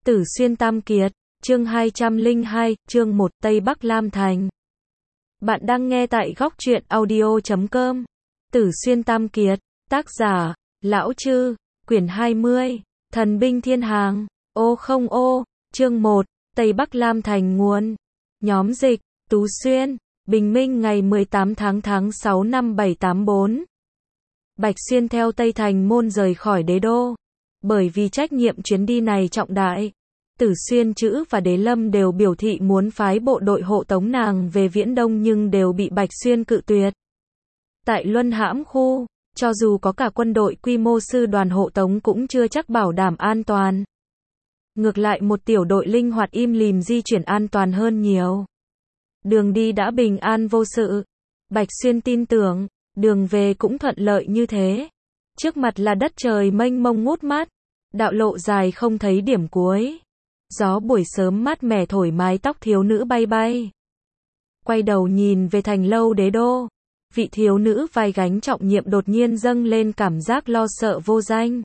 Tử Xuyên Tam Kiệt, chương 202, chương 1, Tây Bắc Lam Thành. Bạn đang nghe tại góc truyện audio.com. Tử Xuyên Tam Kiệt, tác giả, Lão Chư, quyển 20, Thần binh thiên hàng, ô không ô, chương 1, Tây Bắc Lam Thành nguồn. Nhóm dịch, Tú Xuyên, Bình Minh ngày 18 tháng 6 năm 784. Bạch Xuyên theo Tây Thành môn rời khỏi đế đô. Bởi vì trách nhiệm chuyến đi này trọng đại, Tử Xuyên Chữ và Đế Lâm đều biểu thị muốn phái bộ đội hộ tống nàng về Viễn Đông nhưng đều bị Bạch Xuyên cự tuyệt. Tại Luân Hãm khu, cho dù có cả quân đội quy mô sư đoàn hộ tống cũng chưa chắc bảo đảm an toàn. Ngược lại một tiểu đội linh hoạt im lìm di chuyển an toàn hơn nhiều. Đường đi đã bình an vô sự. Bạch Xuyên tin tưởng, đường về cũng thuận lợi như thế. Trước mặt là đất trời mênh mông ngút mát, đạo lộ dài không thấy điểm cuối. Gió buổi sớm mát mẻ thổi mái tóc thiếu nữ bay bay. Quay đầu nhìn về thành lâu đế đô, vị thiếu nữ vai gánh trọng nhiệm đột nhiên dâng lên cảm giác lo sợ vô danh.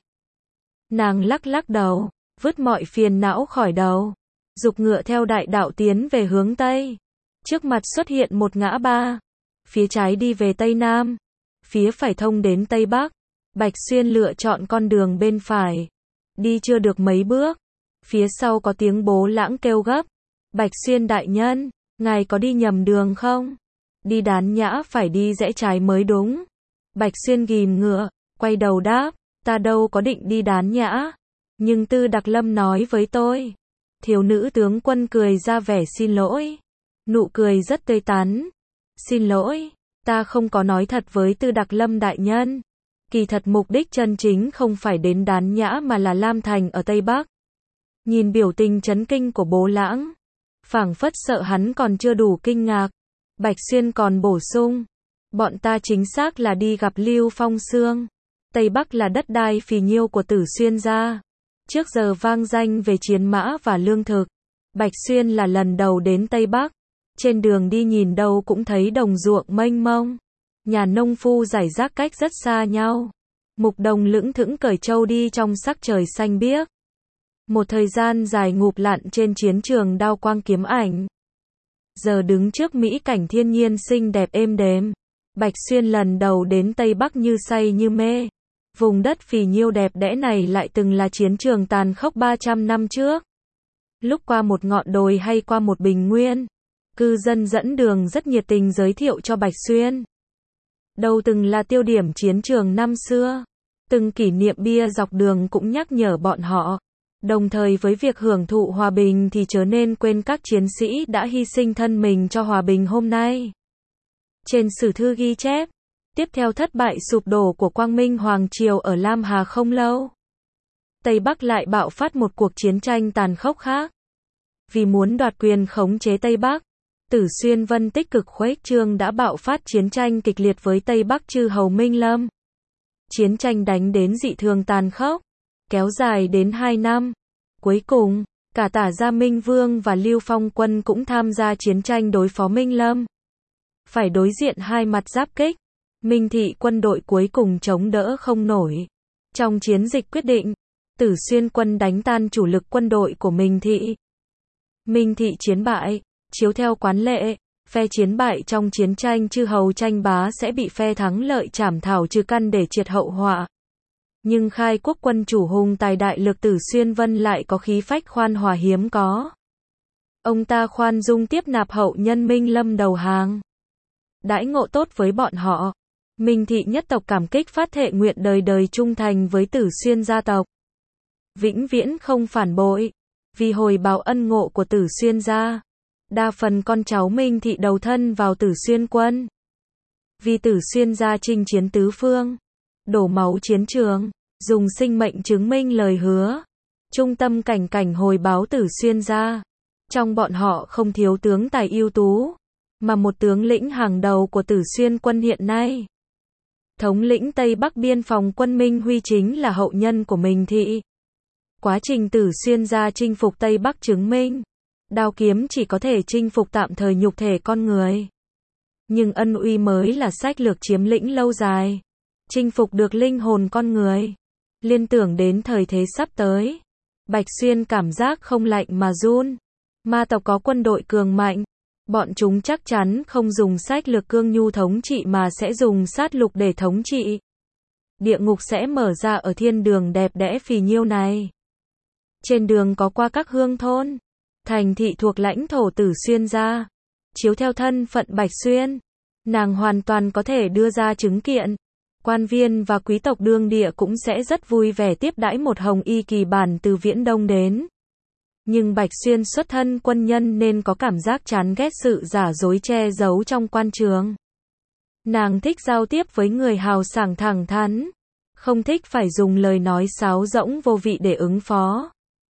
Nàng lắc lắc đầu, vứt mọi phiền não khỏi đầu, giục ngựa theo đại đạo tiến về hướng Tây. Trước mặt xuất hiện một ngã ba, phía trái đi về Tây Nam, phía phải thông đến Tây Bắc. Bạch Xuyên lựa chọn con đường bên phải. Đi chưa được mấy bước, phía sau có tiếng bố lãng kêu gấp. Bạch Xuyên đại nhân, ngài có đi nhầm đường không? Đi Đán Nhã phải đi rẽ trái mới đúng. Bạch Xuyên ghìm ngựa, quay đầu đáp, ta đâu có định đi Đán Nhã. Nhưng Tư Đặc Lâm nói với tôi. Thiếu nữ tướng quân cười ra vẻ xin lỗi. Nụ cười rất tươi tắn. Xin lỗi, ta không có nói thật với Tư Đặc Lâm đại nhân. Kỳ thật mục đích chân chính không phải đến Đán Nhã mà là Lam Thành ở Tây Bắc. Nhìn biểu tình chấn kinh của bố lãng, phảng phất sợ hắn còn chưa đủ kinh ngạc. Bạch Xuyên còn bổ sung, bọn ta chính xác là đi gặp Lưu Phong Xương. Tây Bắc là đất đai phì nhiêu của Tử Xuyên gia, trước giờ vang danh về chiến mã và lương thực. Bạch Xuyên là lần đầu đến Tây Bắc, trên đường đi nhìn đâu cũng thấy đồng ruộng mênh mông. Nhà nông phu rải rác cách rất xa nhau. Mục đồng lững thững cởi trâu đi trong sắc trời xanh biếc. Một thời gian dài ngụp lặn trên chiến trường đao quang kiếm ảnh. Giờ đứng trước mỹ cảnh thiên nhiên xinh đẹp êm đềm. Bạch Xuyên lần đầu đến Tây Bắc như say như mê. Vùng đất phì nhiêu đẹp đẽ này lại từng là chiến trường tàn khốc 300 năm trước. Lúc qua một ngọn đồi hay qua một bình nguyên, cư dân dẫn đường rất nhiệt tình giới thiệu cho Bạch Xuyên. Đâu từng là tiêu điểm chiến trường năm xưa. Từng kỷ niệm bia dọc đường cũng nhắc nhở bọn họ. Đồng thời với việc hưởng thụ hòa bình thì chớ nên quên các chiến sĩ đã hy sinh thân mình cho hòa bình hôm nay. Trên sử thư ghi chép, tiếp theo thất bại sụp đổ của Quang Minh Hoàng Triều ở Lam Hà không lâu, Tây Bắc lại bạo phát một cuộc chiến tranh tàn khốc khác. Vì muốn đoạt quyền khống chế Tây Bắc, Tử Xuyên Vân tích cực khuếch trương đã bạo phát chiến tranh kịch liệt với Tây Bắc chư hầu Minh Lâm. Chiến tranh đánh đến dị thường tàn khốc, kéo dài đến 2 năm. Cuối cùng, cả Tả Gia Minh Vương và Lưu Phong Quân cũng tham gia chiến tranh đối phó Minh Lâm. Phải đối diện hai mặt giáp kích. Minh Thị quân đội cuối cùng chống đỡ không nổi. Trong chiến dịch quyết định, Tử Xuyên quân đánh tan chủ lực quân đội của Minh Thị. Minh Thị chiến bại. Chiếu theo quán lệ, phe chiến bại trong chiến tranh chư hầu tranh bá sẽ bị phe thắng lợi trảm thảo trừ căn để triệt hậu họa. Nhưng khai quốc quân chủ hùng tài đại lược Tử Xuyên Vân lại có khí phách khoan hòa hiếm có. Ông ta khoan dung tiếp nạp hậu nhân Minh Lâm đầu hàng. Đãi ngộ tốt với bọn họ. Minh Thị nhất tộc cảm kích phát thệ nguyện đời đời trung thành với Tử Xuyên gia tộc. Vĩnh viễn không phản bội. Vì hồi báo ân ngộ của Tử Xuyên gia, đa phần con cháu Minh Thị đầu thân vào Tử Xuyên quân. Vì Tử Xuyên gia chinh chiến tứ phương, đổ máu chiến trường, dùng sinh mệnh chứng minh lời hứa. Trung tâm cảnh cảnh hồi báo Tử Xuyên gia. Trong bọn họ không thiếu tướng tài ưu tú, mà một tướng lĩnh hàng đầu của Tử Xuyên quân hiện nay. Thống lĩnh Tây Bắc biên phòng quân Minh Huy chính là hậu nhân của Minh Thị. Quá trình Tử Xuyên gia chinh phục Tây Bắc chứng minh, đao kiếm chỉ có thể chinh phục tạm thời nhục thể con người. Nhưng ân uy mới là sách lược chiếm lĩnh lâu dài. Chinh phục được linh hồn con người. Liên tưởng đến thời thế sắp tới, Bạch Xuyên cảm giác không lạnh mà run. Ma tộc có quân đội cường mạnh. Bọn chúng chắc chắn không dùng sách lược cương nhu thống trị mà sẽ dùng sát lục để thống trị. Địa ngục sẽ mở ra ở thiên đường đẹp đẽ phì nhiêu này. Trên đường có qua các hương thôn, thành thị thuộc lãnh thổ Tử Xuyên ra. Chiếu theo thân phận Bạch Xuyên, nàng hoàn toàn có thể đưa ra chứng kiện. Quan viên và quý tộc đương địa cũng sẽ rất vui vẻ tiếp đãi một hồng y kỳ bản từ Viễn Đông đến. Nhưng Bạch Xuyên xuất thân quân nhân nên có cảm giác chán ghét sự giả dối che giấu trong quan trường. Nàng thích giao tiếp với người hào sảng thẳng thắn, không thích phải dùng lời nói sáo rỗng vô vị để ứng phó.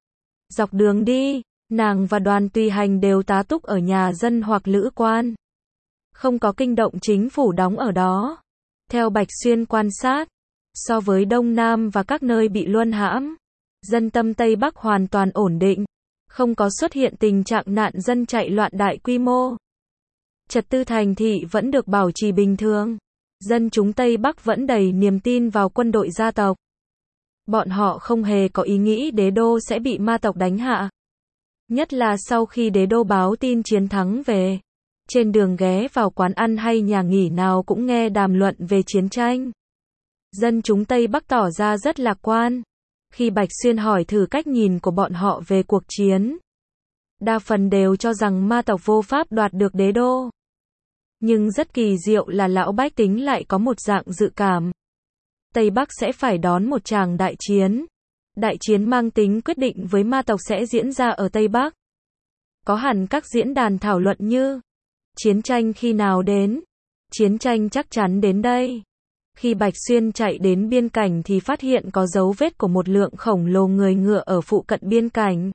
Dọc đường đi, nàng và đoàn tùy hành đều tá túc ở nhà dân hoặc lữ quan. Không có kinh động chính phủ đóng ở đó. Theo Bạch Xuyên quan sát, so với Đông Nam và các nơi bị luân hãm, dân tâm Tây Bắc hoàn toàn ổn định, không có xuất hiện tình trạng nạn dân chạy loạn đại quy mô. Trật tự thành thị vẫn được bảo trì bình thường. Dân chúng Tây Bắc vẫn đầy niềm tin vào quân đội gia tộc. Bọn họ không hề có ý nghĩ đế đô sẽ bị ma tộc đánh hạ. Nhất là sau khi đế đô báo tin chiến thắng về. Trên đường ghé vào quán ăn hay nhà nghỉ nào cũng nghe đàm luận về chiến tranh. Dân chúng Tây Bắc tỏ ra rất lạc quan. Khi Bạch Xuyên hỏi thử cách nhìn của bọn họ về cuộc chiến, đa phần đều cho rằng ma tộc vô pháp đoạt được đế đô. Nhưng rất kỳ diệu là lão bách tính lại có một dạng dự cảm. Tây Bắc sẽ phải đón một tràng đại chiến. Đại chiến mang tính quyết định với ma tộc sẽ diễn ra ở Tây Bắc. Có hẳn các diễn đàn thảo luận như: chiến tranh khi nào đến? Chiến tranh chắc chắn đến đây. Khi Bạch Xuyên chạy đến biên cảnh thì phát hiện có dấu vết của một lượng khổng lồ người ngựa ở phụ cận biên cảnh.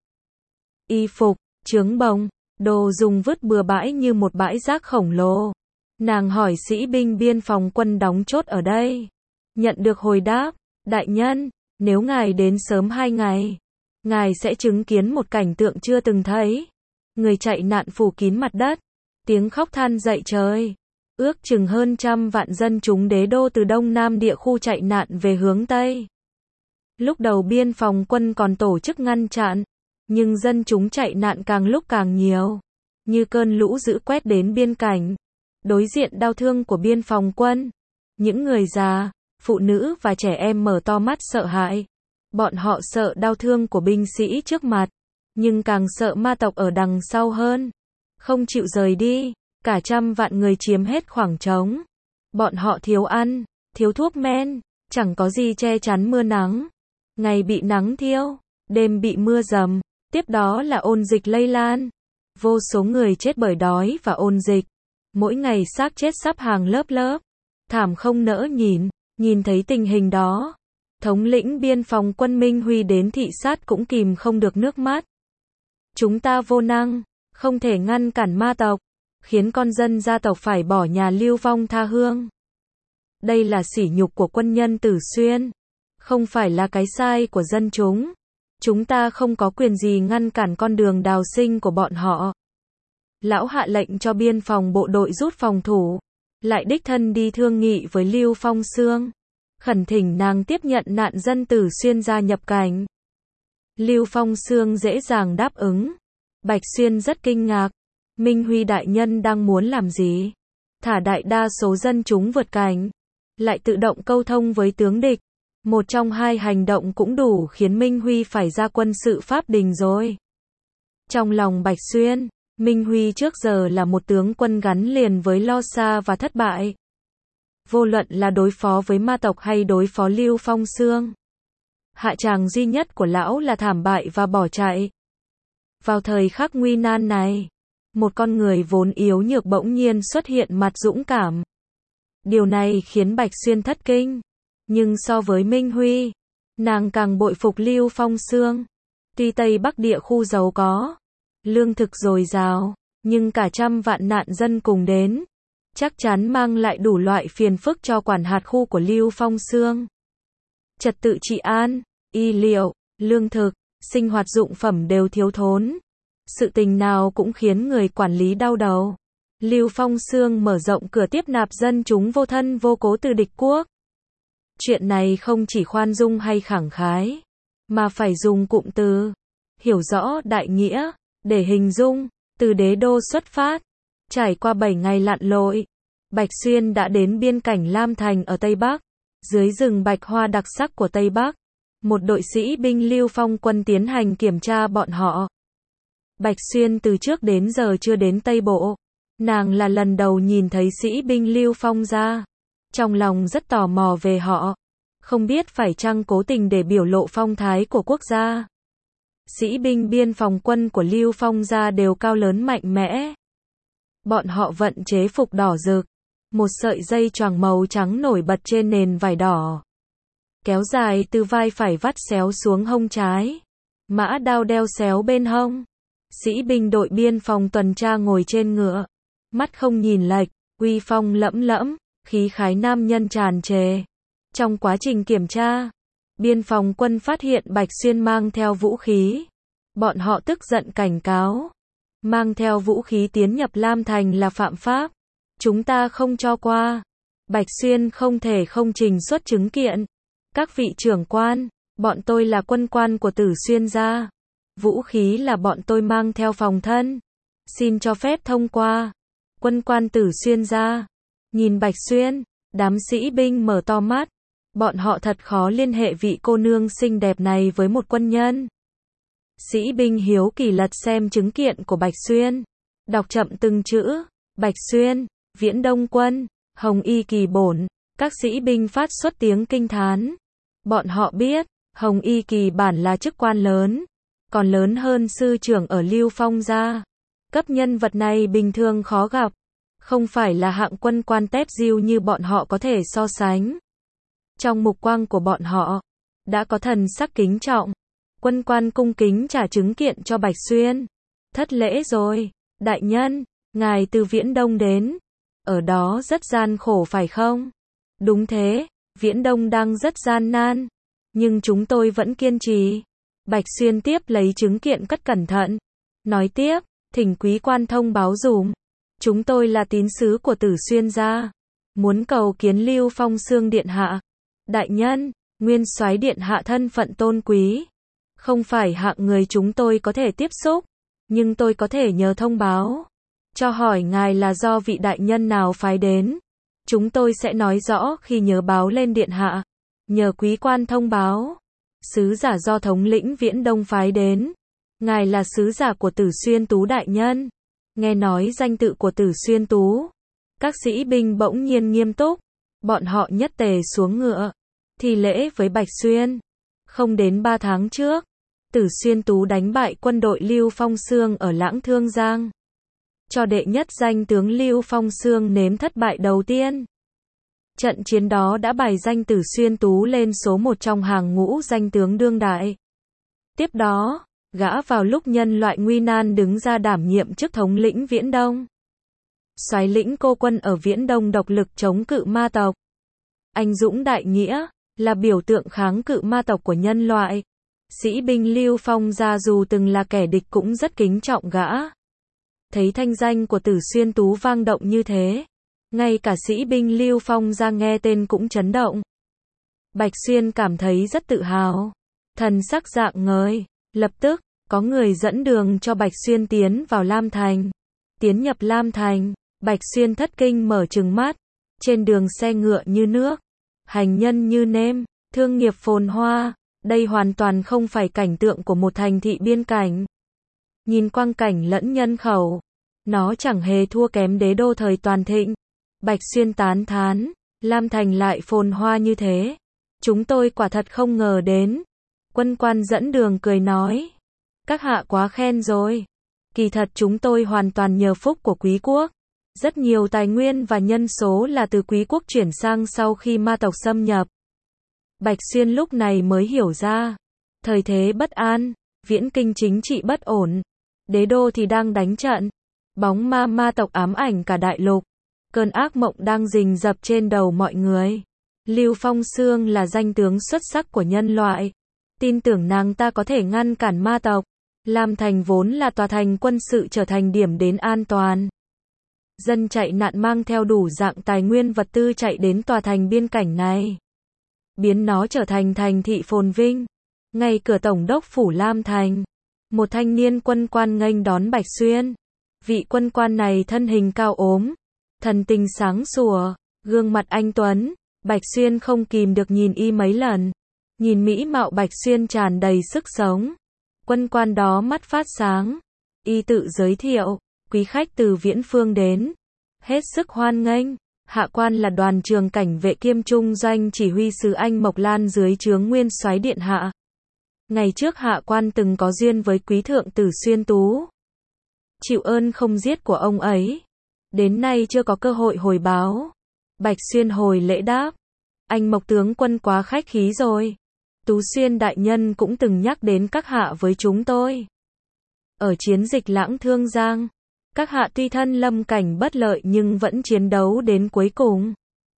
Y phục, trướng bồng, đồ dùng vứt bừa bãi như một bãi rác khổng lồ. Nàng hỏi sĩ binh biên phòng quân đóng chốt ở đây. Nhận được hồi đáp: đại nhân, nếu ngài đến sớm 2 ngày, ngài sẽ chứng kiến một cảnh tượng chưa từng thấy. Người chạy nạn phủ kín mặt đất, tiếng khóc than dậy trời. Ước chừng hơn 100 vạn dân chúng đế đô từ Đông Nam địa khu chạy nạn về hướng Tây. Lúc đầu biên phòng quân còn tổ chức ngăn chặn, nhưng dân chúng chạy nạn càng lúc càng nhiều. Như cơn lũ dữ quét đến biên cảnh. Đối diện đau thương của biên phòng quân, những người già, phụ nữ và trẻ em mở to mắt sợ hãi. Bọn họ sợ đau thương của binh sĩ trước mặt, nhưng càng sợ ma tộc ở đằng sau hơn. Không chịu rời đi, cả 100 vạn người chiếm hết khoảng trống. Bọn họ thiếu ăn, thiếu thuốc men, chẳng có gì che chắn mưa nắng. Ngày bị nắng thiêu, đêm bị mưa dầm, tiếp đó là ôn dịch lây lan. Vô số người chết bởi đói và ôn dịch. Mỗi ngày xác chết sắp hàng lớp lớp. Thảm không nỡ nhìn. Nhìn thấy tình hình đó, thống lĩnh biên phòng quân Minh Huy đến thị sát cũng kìm không được nước mắt. Chúng ta vô năng, không thể ngăn cản ma tộc, khiến con dân gia tộc phải bỏ nhà lưu vong tha hương. Đây là sỉ nhục của quân nhân Tử Xuyên, không phải là cái sai của dân chúng. Chúng ta không có quyền gì ngăn cản con đường đào sinh của bọn họ. Lão hạ lệnh cho biên phòng bộ đội rút phòng thủ, lại đích thân đi thương nghị với Lưu Phong Sương, khẩn thỉnh nàng tiếp nhận nạn dân Tử Xuyên gia nhập cảnh. Lưu Phong Sương dễ dàng đáp ứng. Bạch Xuyên rất kinh ngạc. Minh Huy đại nhân đang muốn làm gì? Thả đại đa số dân chúng vượt cảnh, lại tự động câu thông với tướng địch. Một trong hai hành động cũng đủ khiến Minh Huy phải ra quân sự Pháp Đình rồi. Trong lòng Bạch Xuyên, Minh Huy trước giờ là một tướng quân gắn liền với lo xa và thất bại. Vô luận là đối phó với ma tộc hay đối phó Lưu Phong Sương, hạ tràng duy nhất của lão là thảm bại và bỏ chạy. Vào thời khắc nguy nan này, một con người vốn yếu nhược bỗng nhiên xuất hiện mặt dũng cảm. Điều này khiến Bạch Xuyên thất kinh. Nhưng so với Minh Huy, nàng càng bội phục Lưu Phong Sương. Tuy Tây Bắc địa khu giàu có, lương thực dồi dào, nhưng cả 100 vạn nạn dân cùng đến, chắc chắn mang lại đủ loại phiền phức cho quản hạt khu của Lưu Phong Sương. Trật tự trị an, y liệu, lương thực, sinh hoạt dụng phẩm đều thiếu thốn. Sự tình nào cũng khiến người quản lý đau đầu. Lưu Phong Sương mở rộng cửa tiếp nạp dân chúng vô thân vô cố từ địch quốc. Chuyện này không chỉ khoan dung hay khẳng khái, mà phải dùng cụm từ hiểu rõ đại nghĩa để hình dung. Từ đế đô xuất phát, trải qua 7 ngày lặn lội, Bạch Xuyên đã đến biên cảnh Lam Thành ở Tây Bắc. Dưới rừng bạch hoa đặc sắc của Tây Bắc, một đội sĩ binh Lưu Phong quân tiến hành kiểm tra bọn họ. Bạch Xuyên từ trước đến giờ chưa đến Tây Bộ. Nàng là lần đầu nhìn thấy sĩ binh Lưu Phong ra. Trong lòng rất tò mò về họ. Không biết phải chăng cố tình để biểu lộ phong thái của quốc gia. Sĩ binh biên phòng quân của Lưu Phong gia đều cao lớn mạnh mẽ. Bọn họ vận chế phục đỏ rực. Một sợi dây choàng màu trắng nổi bật trên nền vải đỏ. Kéo dài từ vai phải vắt xéo xuống hông trái. Mã đao đeo xéo bên hông. Sĩ binh đội biên phòng tuần tra ngồi trên ngựa. Mắt không nhìn lệch, uy phong lẫm lẫm, khí khái nam nhân tràn trề. Trong quá trình kiểm tra, biên phòng quân phát hiện Bạch Xuyên mang theo vũ khí. Bọn họ tức giận cảnh cáo. Mang theo vũ khí tiến nhập Lam Thành là phạm pháp. Chúng ta không cho qua. Bạch Xuyên không thể không trình xuất chứng kiện. Các vị trưởng quan, bọn tôi là quân quan của Tử Xuyên gia. Vũ khí là bọn tôi mang theo phòng thân. Xin cho phép thông qua. Quân quan Tử Xuyên gia. Nhìn Bạch Xuyên, đám sĩ binh mở to mắt. Bọn họ thật khó liên hệ vị cô nương xinh đẹp này với một quân nhân. Sĩ binh hiếu kỳ lật xem chứng kiện của Bạch Xuyên. Đọc chậm từng chữ. Bạch Xuyên, Viễn Đông quân, Hồng Y Kỳ bổn. Các sĩ binh phát xuất tiếng kinh thán. Bọn họ biết, Hồng Y Kỳ bản là chức quan lớn. Còn lớn hơn sư trưởng ở Lưu Phong gia. Cấp nhân vật này bình thường khó gặp. Không phải là hạng quân quan tép diêu như bọn họ có thể so sánh. Trong mục quang của bọn họ, đã có thần sắc kính trọng. Quân quan cung kính trả chứng kiện cho Bạch Xuyên. Thất lễ rồi, đại nhân, ngài từ Viễn Đông đến. Ở đó rất gian khổ phải không? Đúng thế, Viễn Đông đang rất gian nan. Nhưng chúng tôi vẫn kiên trì. Bạch Xuyên tiếp lấy chứng kiện cất cẩn thận. Nói tiếp, thỉnh quý quan thông báo dùm. Chúng tôi là tín sứ của Tử Xuyên gia. Muốn cầu kiến Lưu Phong Xương điện hạ. Đại nhân, nguyên soái điện hạ thân phận tôn quý. Không phải hạng người chúng tôi có thể tiếp xúc. Nhưng tôi có thể nhờ thông báo. Cho hỏi ngài là do vị đại nhân nào phái đến. Chúng tôi sẽ nói rõ khi nhớ báo lên điện hạ. Nhờ quý quan thông báo. Sứ giả do thống lĩnh Viễn Đông phái đến. Ngài là sứ giả của Tử Xuyên Tú đại nhân. Nghe nói danh tự của Tử Xuyên Tú. Các sĩ binh bỗng nhiên nghiêm túc. Bọn họ nhất tề xuống ngựa. Thi lễ với Bạch Xuyên. Không đến 3 tháng trước, Tử Xuyên Tú đánh bại quân đội Lưu Phong Xương ở Lãng Thương Giang. Cho đệ nhất danh tướng Lưu Phong Xương nếm thất bại đầu tiên. Trận chiến đó đã bài danh Tử Xuyên Tú lên số 1 trong hàng ngũ danh tướng đương đại. Tiếp đó, gã vào lúc nhân loại nguy nan đứng ra đảm nhiệm chức thống lĩnh Viễn Đông. Soái lĩnh cô quân ở Viễn Đông độc lực chống cự ma tộc. Anh dũng đại nghĩa, là biểu tượng kháng cự ma tộc của nhân loại. Sĩ binh Lưu Phong gia dù từng là kẻ địch cũng rất kính trọng gã. Thấy thanh danh của Tử Xuyên Tú vang động như thế, ngay cả sĩ binh Lưu Phong gia nghe tên cũng chấn động. Bạch Xuyên cảm thấy rất tự hào, thần sắc rạng ngời. Lập tức, có người dẫn đường cho Bạch Xuyên tiến vào Lam Thành. Tiến nhập Lam Thành, Bạch Xuyên thất kinh mở trừng mắt. Trên đường xe ngựa như nước, hành nhân như nêm, thương nghiệp phồn hoa. Đây hoàn toàn không phải cảnh tượng của một thành thị biên cảnh. Nhìn quang cảnh lẫn nhân khẩu, nó chẳng hề thua kém đế đô thời toàn thịnh. Bạch Xuyên tán thán, Lam Thành lại phồn hoa như thế. Chúng tôi quả thật không ngờ đến. Quân quan dẫn đường cười nói. Các hạ quá khen rồi. Kỳ thật chúng tôi hoàn toàn nhờ phúc của quý quốc. Rất nhiều tài nguyên và nhân số là từ quý quốc chuyển sang sau khi ma tộc xâm nhập. Bạch Xuyên lúc này mới hiểu ra. Thời thế bất an, Viễn Kinh chính trị bất ổn. Đế đô thì đang đánh trận. Bóng ma tộc ám ảnh cả đại lục. Cơn ác mộng đang rình rập trên đầu mọi người. Lưu Phong Xương là danh tướng xuất sắc của nhân loại. Tin tưởng nàng ta có thể ngăn cản ma tộc. Lam Thành vốn là tòa thành quân sự trở thành điểm đến an toàn. Dân chạy nạn mang theo đủ dạng tài nguyên vật tư chạy đến tòa thành biên cảnh này. Biến nó trở thành thành thị phồn vinh. Ngay cửa tổng đốc phủ Lam Thành, một thanh niên quân quan nghênh đón Bạch Xuyên. Vị quân quan này thân hình cao ốm, thần tình sáng sủa, gương mặt anh tuấn, Bạch Xuyên không kìm được nhìn y mấy lần. Nhìn mỹ mạo Bạch Xuyên tràn đầy sức sống. Quân quan đó mắt phát sáng. Y tự giới thiệu, quý khách từ viễn phương đến. Hết sức hoan nghênh. Hạ quan là đoàn trường cảnh vệ kiêm trung doanh chỉ huy sứ Anh Mộc Lan dưới trướng Nguyên Soái điện hạ. Ngày trước hạ quan từng có duyên với quý thượng Tử Xuyên Tú. Chịu ơn không giết của ông ấy. Đến nay chưa có cơ hội hồi báo. Bạch Xuyên hồi lễ đáp. Anh Mộc tướng quân quá khách khí rồi. Tú Xuyên đại nhân cũng từng nhắc đến các hạ với chúng tôi. Ở chiến dịch Lãng Thương Giang, các hạ tuy thân lâm cảnh bất lợi nhưng vẫn chiến đấu đến cuối cùng.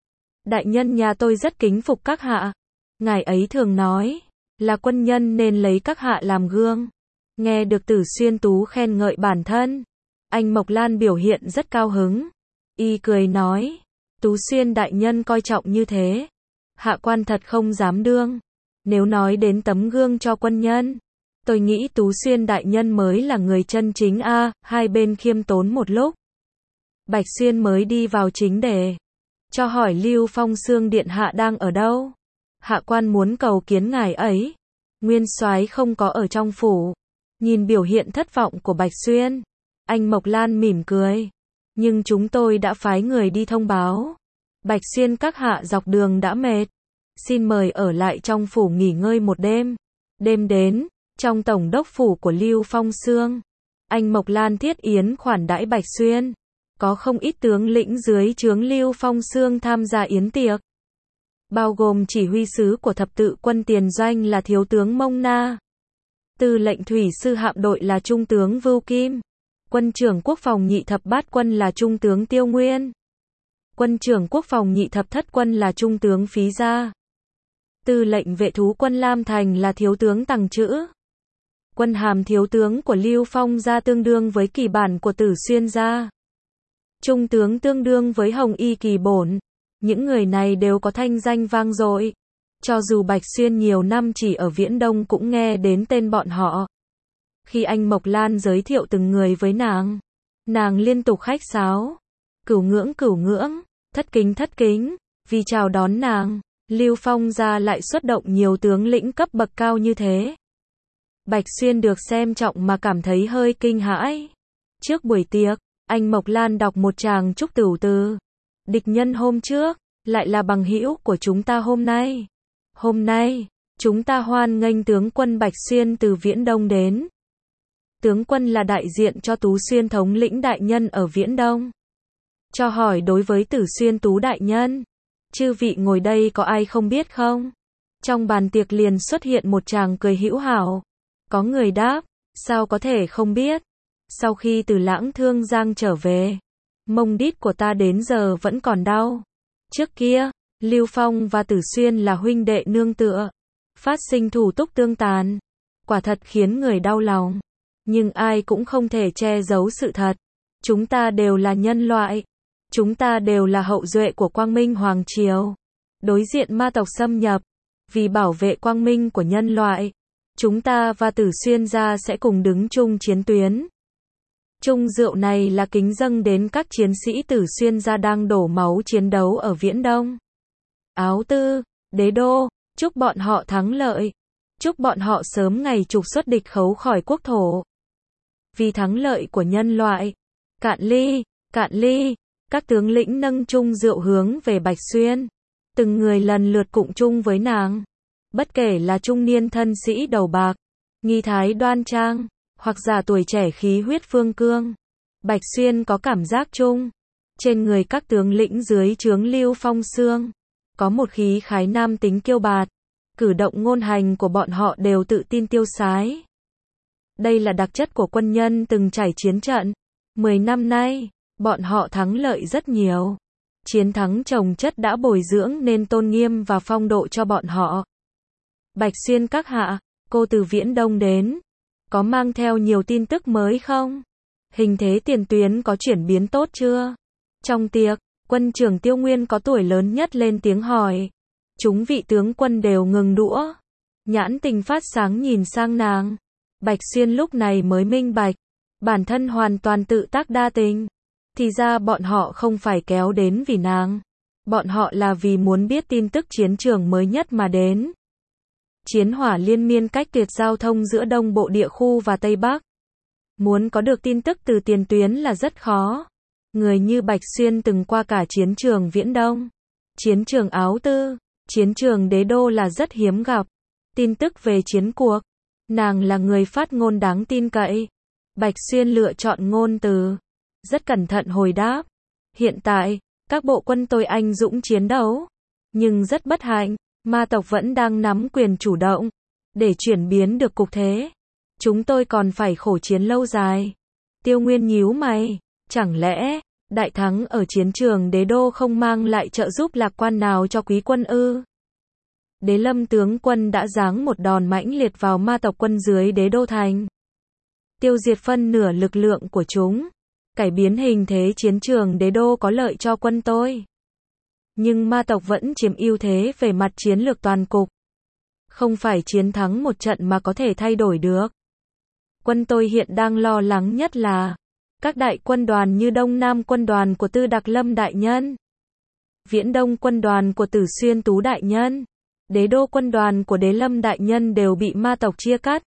Đại nhân nhà tôi rất kính phục các hạ. Ngài ấy thường nói, là quân nhân nên lấy các hạ làm gương. Nghe được Tử Xuyên Tú khen ngợi bản thân, anh Mộc Lan biểu hiện rất cao hứng. Y cười nói, Tú Xuyên đại nhân coi trọng như thế. Hạ quan thật không dám đương. Nếu nói đến tấm gương cho quân nhân, tôi nghĩ Tú Xuyên đại nhân mới là người chân chính a. Hai bên khiêm tốn một lúc. Bạch Xuyên mới đi vào chính đề. Cho hỏi Lưu Phong Xương điện hạ đang ở đâu? Hạ quan muốn cầu kiến ngài ấy. Nguyên soái không có ở trong phủ. Nhìn biểu hiện thất vọng của Bạch Xuyên, anh Mộc Lan mỉm cười. Nhưng chúng tôi đã phái người đi thông báo. Bạch Xuyên các hạ dọc đường đã mệt. Xin mời ở lại trong phủ nghỉ ngơi một đêm. Đêm đến, trong tổng đốc phủ của Lưu Phong Xương, anh Mộc Lan thiết yến khoản đãi Bạch Xuyên. Có không ít tướng lĩnh dưới trướng Lưu Phong Xương tham gia yến tiệc. Bao gồm chỉ huy sứ của thập tự quân tiền doanh là thiếu tướng Mông Na. Tư lệnh thủy sư hạm đội là trung tướng Vưu Kim. Quân trưởng quốc phòng nhị thập bát quân là trung tướng Tiêu Nguyên. Quân trưởng quốc phòng nhị thập thất quân là trung tướng Phí Gia. Tư lệnh vệ thú quân Lam Thành là thiếu tướng Tằng Chữ. Quân hàm thiếu tướng của Lưu Phong gia tương đương với kỳ bản của Tử Xuyên gia. Trung tướng tương đương với Hồng Y kỳ bổn. Những người này đều có thanh danh vang dội. Cho dù Bạch Xuyên nhiều năm chỉ ở Viễn Đông cũng nghe đến tên bọn họ. Khi anh Mộc Lan giới thiệu từng người với nàng liên tục khách sáo. Cửu ngưỡng, thất kính, vì chào đón nàng, Lưu Phong gia lại xuất động nhiều tướng lĩnh cấp bậc cao như thế. Bạch Xuyên được xem trọng mà cảm thấy hơi kinh hãi. Trước buổi tiệc, anh Mộc Lan đọc một tràng chúc tửu từ. Địch nhân hôm trước, lại là bằng hữu của chúng ta hôm nay. Hôm nay, chúng ta hoan nghênh tướng quân Bạch Xuyên từ Viễn Đông đến. Tướng quân là đại diện cho Tú Xuyên thống lĩnh đại nhân ở Viễn Đông. Cho hỏi đối với Tử Xuyên Tú đại nhân, chư vị ngồi đây có ai không biết không? Trong bàn tiệc liền xuất hiện một tràng cười hữu hảo. Có người đáp, sao có thể không biết? Sau khi từ Lãng Thương Giang trở về, mông đít của ta đến giờ vẫn còn đau. Trước kia, Lưu Phong và Tử Xuyên là huynh đệ nương tựa, phát sinh thủ túc tương tàn, quả thật khiến người đau lòng. Nhưng ai cũng không thể che giấu sự thật. Chúng ta đều là nhân loại. Chúng ta đều là hậu duệ của Quang Minh Hoàng Triều. Đối diện ma tộc xâm nhập, vì bảo vệ quang minh của nhân loại, chúng ta và Tử Xuyên gia sẽ cùng đứng chung chiến tuyến. Chung rượu này là kính dâng đến các chiến sĩ Tử Xuyên gia đang đổ máu chiến đấu ở Viễn Đông. Áo Tư, Đế Đô, chúc bọn họ thắng lợi. Chúc bọn họ sớm ngày trục xuất địch khấu khỏi quốc thổ. Vì thắng lợi của nhân loại. Cạn ly, các tướng lĩnh nâng chung rượu hướng về Bạch Xuyên. Từng người lần lượt cụng chung với nàng. Bất kể là trung niên thân sĩ đầu bạc, nghi thái đoan trang, hoặc già tuổi trẻ khí huyết phương cương. Bạch Xuyên có cảm giác chung. Trên người các tướng lĩnh dưới trướng Lưu Phong Xương, có một khí khái nam tính kiêu bạt. Cử động ngôn hành của bọn họ đều tự tin tiêu sái. Đây là đặc chất của quân nhân từng trải chiến trận. 10 năm nay, bọn họ thắng lợi rất nhiều. Chiến thắng chồng chất đã bồi dưỡng nên tôn nghiêm và phong độ cho bọn họ. Bạch Xuyên các hạ, cô từ Viễn Đông đến. Có mang theo nhiều tin tức mới không? Hình thế tiền tuyến có chuyển biến tốt chưa? Trong tiệc, quân trưởng Tiêu Nguyên có tuổi lớn nhất lên tiếng hỏi. Chúng vị tướng quân đều ngừng đũa. Nhãn tình phát sáng nhìn sang nàng. Bạch Xuyên lúc này mới minh bạch. Bản thân hoàn toàn tự tác đa tình. Thì ra bọn họ không phải kéo đến vì nàng. Bọn họ là vì muốn biết tin tức chiến trường mới nhất mà đến. Chiến hỏa liên miên cách tuyệt giao thông giữa Đông Bộ địa khu và Tây Bắc. Muốn có được tin tức từ tiền tuyến là rất khó. Người như Bạch Xuyên từng qua cả chiến trường Viễn Đông, chiến trường Áo Tư, chiến trường Đế Đô là rất hiếm gặp. Tin tức về chiến cuộc, nàng là người phát ngôn đáng tin cậy. Bạch Xuyên lựa chọn ngôn từ, rất cẩn thận hồi đáp. Hiện tại, các bộ quân tôi anh dũng chiến đấu. Nhưng rất bất hạnh, ma tộc vẫn đang nắm quyền chủ động. Để chuyển biến được cục thế, chúng tôi còn phải khổ chiến lâu dài. Tiêu Nguyên nhíu mày, chẳng lẽ, đại thắng ở chiến trường Đế Đô không mang lại trợ giúp lạc quan nào cho quý quân ư? Đế Lâm tướng quân đã giáng một đòn mãnh liệt vào ma tộc quân dưới Đế Đô thành. Tiêu diệt phân nửa lực lượng của chúng. Cải biến hình thế chiến trường Đế Đô có lợi cho quân tôi. Nhưng ma tộc vẫn chiếm ưu thế về mặt chiến lược toàn cục. Không phải chiến thắng một trận mà có thể thay đổi được. Quân tôi hiện đang lo lắng nhất là các đại quân đoàn như Đông Nam quân đoàn của Tư Đặc Lâm đại nhân, Viễn Đông quân đoàn của Tử Xuyên Tú đại nhân, Đế Đô quân đoàn của Đế Lâm đại nhân đều bị ma tộc chia cắt.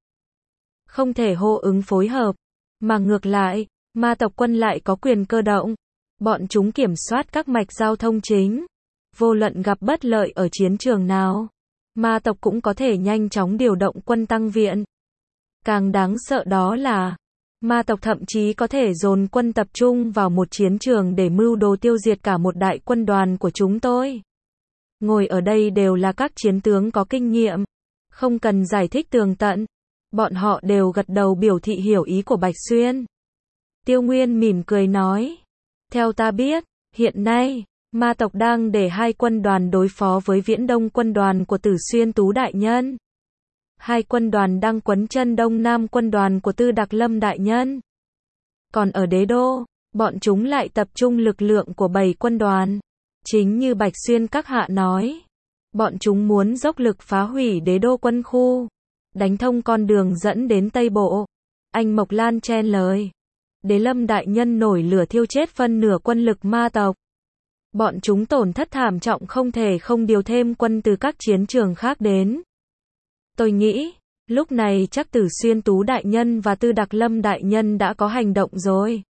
Không thể hô ứng phối hợp, mà ngược lại, ma tộc quân lại có quyền cơ động. Bọn chúng kiểm soát các mạch giao thông chính. Vô luận gặp bất lợi ở chiến trường nào, ma tộc cũng có thể nhanh chóng điều động quân tăng viện. Càng đáng sợ đó là, ma tộc thậm chí có thể dồn quân tập trung vào một chiến trường để mưu đồ tiêu diệt cả một đại quân đoàn của chúng tôi. Ngồi ở đây đều là các chiến tướng có kinh nghiệm, không cần giải thích tường tận. Bọn họ đều gật đầu biểu thị hiểu ý của Bạch Xuyên. Tiêu Nguyên mỉm cười nói, theo ta biết, hiện nay, ma tộc đang để hai quân đoàn đối phó với Viễn Đông quân đoàn của Tử Xuyên Tú đại nhân. Hai quân đoàn đang quấn chân Đông Nam quân đoàn của Tư Đặc Lâm đại nhân. Còn ở Đế Đô, bọn chúng lại tập trung lực lượng của 7 quân đoàn. Chính như Bạch Xuyên các hạ nói, bọn chúng muốn dốc lực phá hủy Đế Đô quân khu, đánh thông con đường dẫn đến Tây Bộ. Anh Mộc Lan chen lời. Đế Lâm đại nhân nổi lửa thiêu chết phân nửa quân lực ma tộc. Bọn chúng tổn thất thảm trọng không thể không điều thêm quân từ các chiến trường khác đến. Tôi nghĩ, lúc này chắc Tử Xuyên Tú đại nhân và Tư Đặc Lâm đại nhân đã có hành động rồi.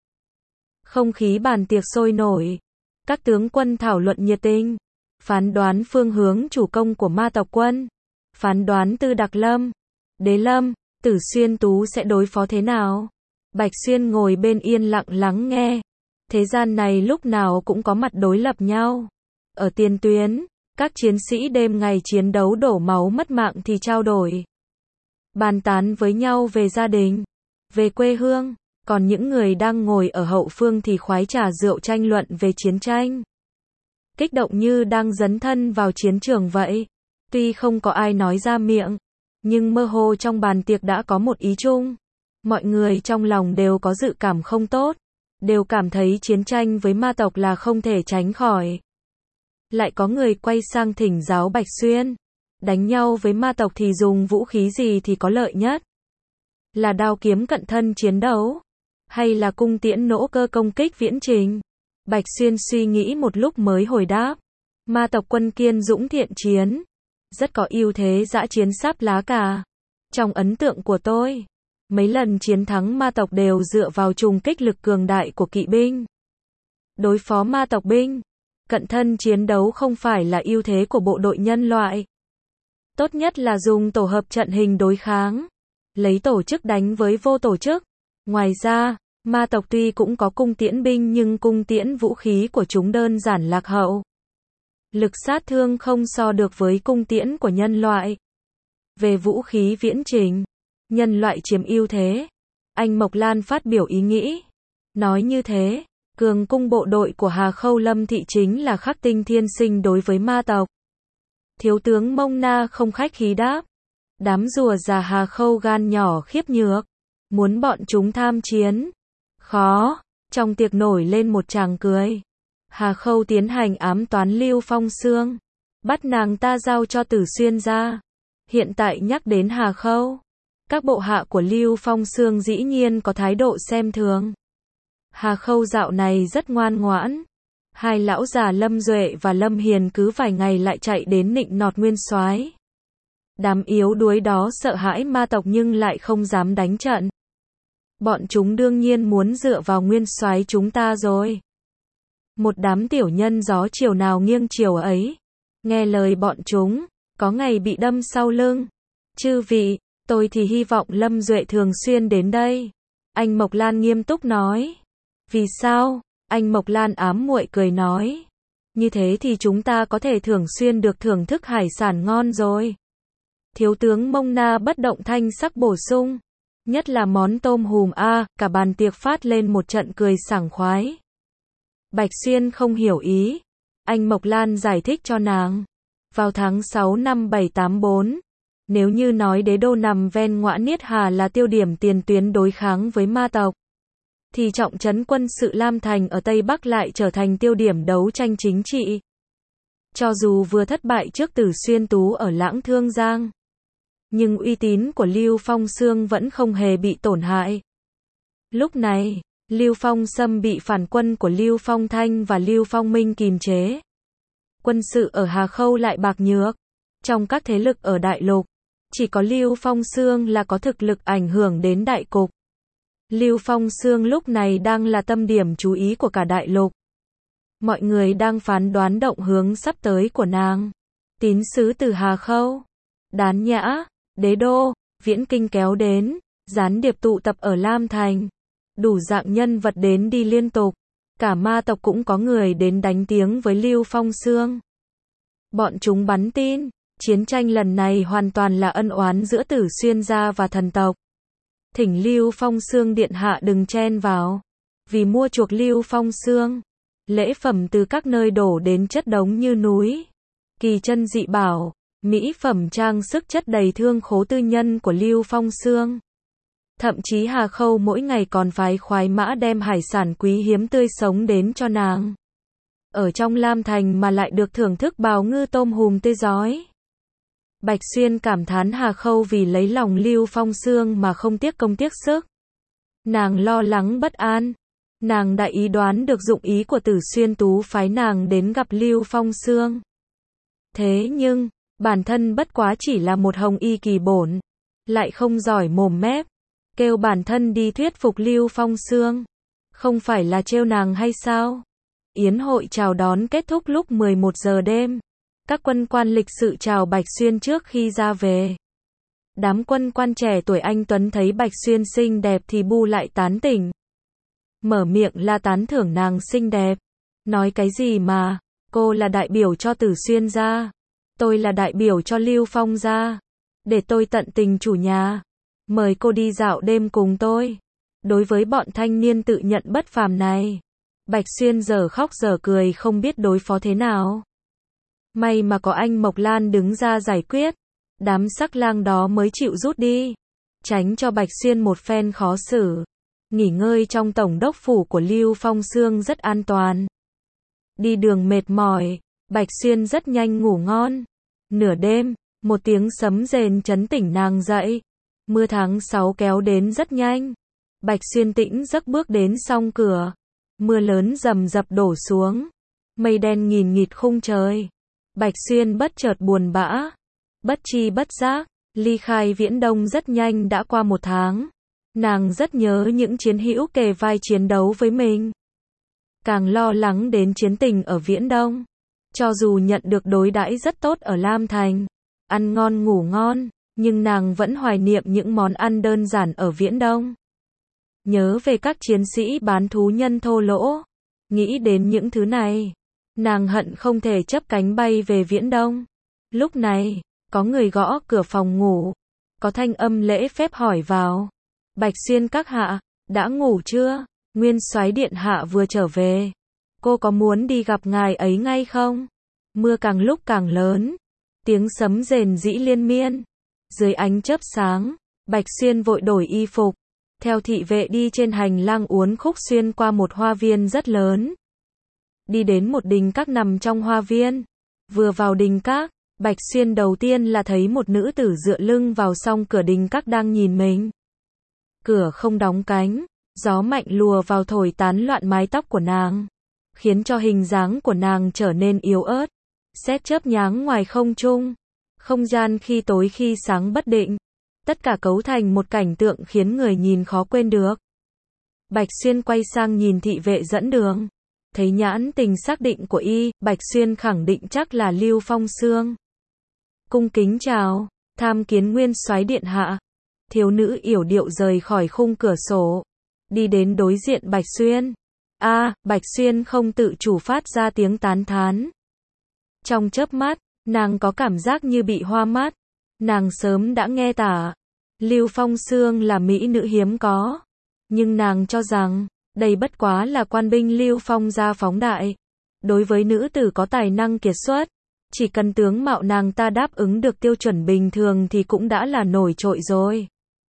Không khí bàn tiệc sôi nổi. Các tướng quân thảo luận nhiệt tình. Phán đoán phương hướng chủ công của ma tộc quân. Phán đoán Tư Đặc Lâm, Đế Lâm, Tử Xuyên Tú sẽ đối phó thế nào? Bạch Xuyên ngồi bên yên lặng lắng nghe. Thế gian này lúc nào cũng có mặt đối lập nhau. Ở tiền tuyến, các chiến sĩ đêm ngày chiến đấu đổ máu mất mạng thì trao đổi, bàn tán với nhau về gia đình, về quê hương. Còn những người đang ngồi ở hậu phương thì khoái trà rượu tranh luận về chiến tranh. Kích động như đang dấn thân vào chiến trường vậy. Tuy không có ai nói ra miệng, nhưng mơ hồ trong bàn tiệc đã có một ý chung. Mọi người trong lòng đều có dự cảm không tốt, đều cảm thấy chiến tranh với ma tộc là không thể tránh khỏi. Lại có người quay sang thỉnh giáo Bạch Xuyên, đánh nhau với ma tộc thì dùng vũ khí gì thì có lợi nhất? Là đao kiếm cận thân chiến đấu, hay là cung tiễn nỗ cơ công kích viễn trình? Bạch Xuyên suy nghĩ một lúc mới hồi đáp, ma tộc quân kiên dũng thiện chiến, rất có ưu thế dã chiến sáp lá cà. Trong ấn tượng của tôi, mấy lần chiến thắng ma tộc đều dựa vào trùng kích lực cường đại của kỵ binh. Đối phó ma tộc binh, cận thân chiến đấu không phải là ưu thế của bộ đội nhân loại. Tốt nhất là dùng tổ hợp trận hình đối kháng, lấy tổ chức đánh với vô tổ chức. Ngoài ra, ma tộc tuy cũng có cung tiễn binh nhưng cung tiễn vũ khí của chúng đơn giản lạc hậu. Lực sát thương không so được với cung tiễn của nhân loại. Về vũ khí viễn trình, nhân loại chiếm ưu thế. Anh Mộc Lan phát biểu ý nghĩ. Nói như thế, cường cung bộ đội của Hà Khâu Lâm Thị chính là khắc tinh thiên sinh đối với ma tộc. Thiếu tướng Mông Na không khách khí đáp. Đám rùa già Hà Khâu gan nhỏ khiếp nhược, muốn bọn chúng tham chiến. Khó. Trong tiệc nổi lên một tràng cười. Hà Khâu tiến hành ám toán Lưu Phong Xương, bắt nàng ta giao cho Tử Xuyên ra. Hiện tại nhắc đến Hà Khâu, các bộ hạ của Lưu Phong Sương dĩ nhiên có thái độ xem thường. Hà Khâu dạo này rất ngoan ngoãn. Hai lão già Lâm Duệ và Lâm Hiền cứ vài ngày lại chạy đến nịnh nọt Nguyên Soái. Đám yếu đuối đó sợ hãi ma tộc nhưng lại không dám đánh trận. Bọn chúng đương nhiên muốn dựa vào Nguyên Soái chúng ta rồi. Một đám tiểu nhân gió chiều nào nghiêng chiều ấy. Nghe lời bọn chúng, có ngày bị đâm sau lưng. Chư vị, tôi thì hy vọng Lâm Duệ thường xuyên đến đây. Anh Mộc Lan nghiêm túc nói. Vì sao? Anh Mộc Lan ám muội cười nói. Như thế thì chúng ta có thể thường xuyên được thưởng thức hải sản ngon rồi. Thiếu tướng Mông Na bất động thanh sắc bổ sung. Nhất là món tôm hùm cả bàn tiệc phát lên một trận cười sảng khoái. Bạch Xuyên không hiểu ý. Anh Mộc Lan giải thích cho nàng. Vào tháng 6 năm 784, nếu như nói đế đô nằm ven Ngõa Niết Hà là tiêu điểm tiền tuyến đối kháng với ma tộc, thì trọng trấn quân sự Lam Thành ở Tây Bắc lại trở thành tiêu điểm đấu tranh chính trị. Cho dù vừa thất bại trước Tử Xuyên Tú ở Lãng Thương Giang, nhưng uy tín của Lưu Phong Sương vẫn không hề bị tổn hại. Lúc này, Lưu Phong Sâm bị phản quân của Lưu Phong Thanh và Lưu Phong Minh kìm chế. Quân sự ở Hà Khâu lại bạc nhược. Trong các thế lực ở Đại Lục, chỉ có Lưu Phong Sương là có thực lực ảnh hưởng đến đại cục. Lưu Phong Sương lúc này đang là tâm điểm chú ý của cả Đại Lục. Mọi người đang phán đoán động hướng sắp tới của nàng. Tín sứ từ Hà Khâu, Đán Nhã, Đế Đô, Viễn Kinh kéo đến, gián điệp tụ tập ở Lam Thành. Đủ dạng nhân vật đến đi liên tục. Cả ma tộc cũng có người đến đánh tiếng với Lưu Phong Sương. Bọn chúng bắn tin, chiến tranh lần này hoàn toàn là ân oán giữa Tử Xuyên gia và thần tộc. Thỉnh Lưu Phong Sương điện hạ đừng chen vào. Vì mua chuộc Lưu Phong Sương, lễ phẩm từ các nơi đổ đến chất đống như núi. Kỳ chân dị bảo, mỹ phẩm trang sức chất đầy thương khố tư nhân của Lưu Phong Sương. Thậm chí Hà Khâu mỗi ngày còn phái khoái mã đem hải sản quý hiếm tươi sống đến cho nàng. Ở trong Lam Thành mà lại được thưởng thức bào ngư tôm hùm tươi rói. Bạch Xuyên cảm thán Hà Khâu vì lấy lòng Lưu Phong Sương mà không tiếc công tiếc sức. Nàng lo lắng bất an. Nàng đã ý đoán được dụng ý của Tử Xuyên Tú phái nàng đến gặp Lưu Phong Sương. Thế nhưng, bản thân bất quá chỉ là một hồng y kỳ bổn, lại không giỏi mồm mép. Kêu bản thân đi thuyết phục Lưu Phong Sương. Không phải là trêu nàng hay sao? Yến hội chào đón kết thúc lúc 11 giờ đêm. Các quân quan lịch sự chào Bạch Xuyên trước khi ra về. Đám quân quan trẻ tuổi anh tuấn thấy Bạch Xuyên xinh đẹp thì bu lại tán tỉnh. Mở miệng là tán thưởng nàng xinh đẹp. Nói cái gì mà, cô là đại biểu cho Tử Xuyên gia. Tôi là đại biểu cho Lưu Phong gia. Để tôi tận tình chủ nhà. Mời cô đi dạo đêm cùng tôi. Đối với bọn thanh niên tự nhận bất phàm này, Bạch Xuyên giờ khóc giờ cười không biết đối phó thế nào. May mà có anh Mộc Lan đứng ra giải quyết. Đám sắc lang đó mới chịu rút đi. Tránh cho Bạch Xuyên một phen khó xử. Nghỉ ngơi trong tổng đốc phủ của Lưu Phong Sương rất an toàn. Đi đường mệt mỏi, Bạch Xuyên rất nhanh ngủ ngon. Nửa đêm, một tiếng sấm rền chấn tỉnh nàng dậy. Mưa tháng 6 kéo đến rất nhanh. Bạch Xuyên tĩnh giấc bước đến song cửa. Mưa lớn rầm rập đổ xuống. Mây đen nghìn nghịt khung trời. Bạch Xuyên bất chợt buồn bã. Bất tri bất giác, ly khai Viễn Đông rất nhanh đã qua 1 tháng. Nàng rất nhớ những chiến hữu kề vai chiến đấu với mình. Càng lo lắng đến chiến tình ở Viễn Đông. Cho dù nhận được đối đãi rất tốt ở Lam Thành, ăn ngon ngủ ngon, nhưng nàng vẫn hoài niệm những món ăn đơn giản ở Viễn Đông. Nhớ về các chiến sĩ bán thú nhân thô lỗ. Nghĩ đến những thứ này, nàng hận không thể chớp cánh bay về Viễn Đông. Lúc này, có người gõ cửa phòng ngủ. Có thanh âm lễ phép hỏi vào. Bạch Xuyên các hạ, đã ngủ chưa? Nguyên soái điện hạ vừa trở về. Cô có muốn đi gặp ngài ấy ngay không? Mưa càng lúc càng lớn. Tiếng sấm rền rĩ liên miên. Dưới ánh chớp sáng, Bạch Xuyên vội đổi y phục. Theo thị vệ đi trên hành lang uốn khúc xuyên qua một hoa viên rất lớn. Đi đến một đình các nằm trong hoa viên. Vừa vào đình các, Bạch Xuyên đầu tiên là thấy một nữ tử dựa lưng vào song cửa đình các đang nhìn mình. Cửa không đóng cánh, gió mạnh lùa vào thổi tán loạn mái tóc của nàng, khiến cho hình dáng của nàng trở nên yếu ớt. Sét chớp nhoáng ngoài không trung, không gian khi tối khi sáng bất định, tất cả cấu thành một cảnh tượng khiến người nhìn khó quên được. Bạch Xuyên quay sang nhìn thị vệ dẫn đường, thấy nhãn tình xác định của y, Bạch Xuyên khẳng định chắc là Lưu Phong Xương. Cung kính chào, tham kiến nguyên soái điện hạ. Thiếu nữ yểu điệu rời khỏi khung cửa sổ, đi đến đối diện Bạch Xuyên. Bạch Xuyên không tự chủ phát ra tiếng tán thán. Trong chớp mắt, nàng có cảm giác như bị hoa mắt. Nàng sớm đã nghe tả Lưu Phong Xương là mỹ nữ hiếm có, nhưng nàng cho rằng đây bất quá là quan binh Lưu Phong gia phóng đại. Đối với nữ tử có tài năng kiệt xuất, chỉ cần tướng mạo nàng ta đáp ứng được tiêu chuẩn bình thường thì cũng đã là nổi trội rồi.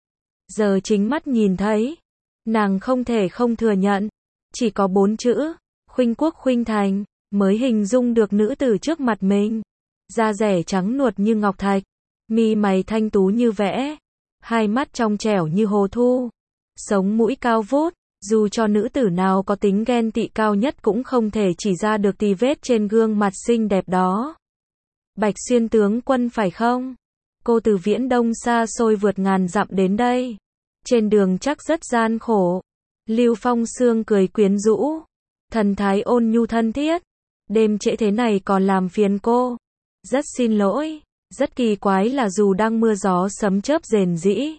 Giờ chính mắt nhìn thấy, nàng không thể không thừa nhận, chỉ có 4 chữ, khuynh quốc khuynh thành, mới hình dung được nữ tử trước mặt mình. Da dẻ trắng nuột như ngọc thạch, mi mày thanh tú như vẽ, hai mắt trong trẻo như hồ thu, sống mũi cao vút, dù cho nữ tử nào có tính ghen tị cao nhất cũng không thể chỉ ra được tì vết trên gương mặt xinh đẹp đó. Bạch Xuyên tướng quân phải không? Cô từ Viễn Đông xa xôi vượt ngàn dặm đến đây. Trên đường chắc rất gian khổ. Lưu Phong Xương cười quyến rũ, thần thái ôn nhu thân thiết. Đêm trễ thế này còn làm phiền cô. Rất xin lỗi, rất kỳ quái là dù đang mưa gió sấm chớp rền rĩ,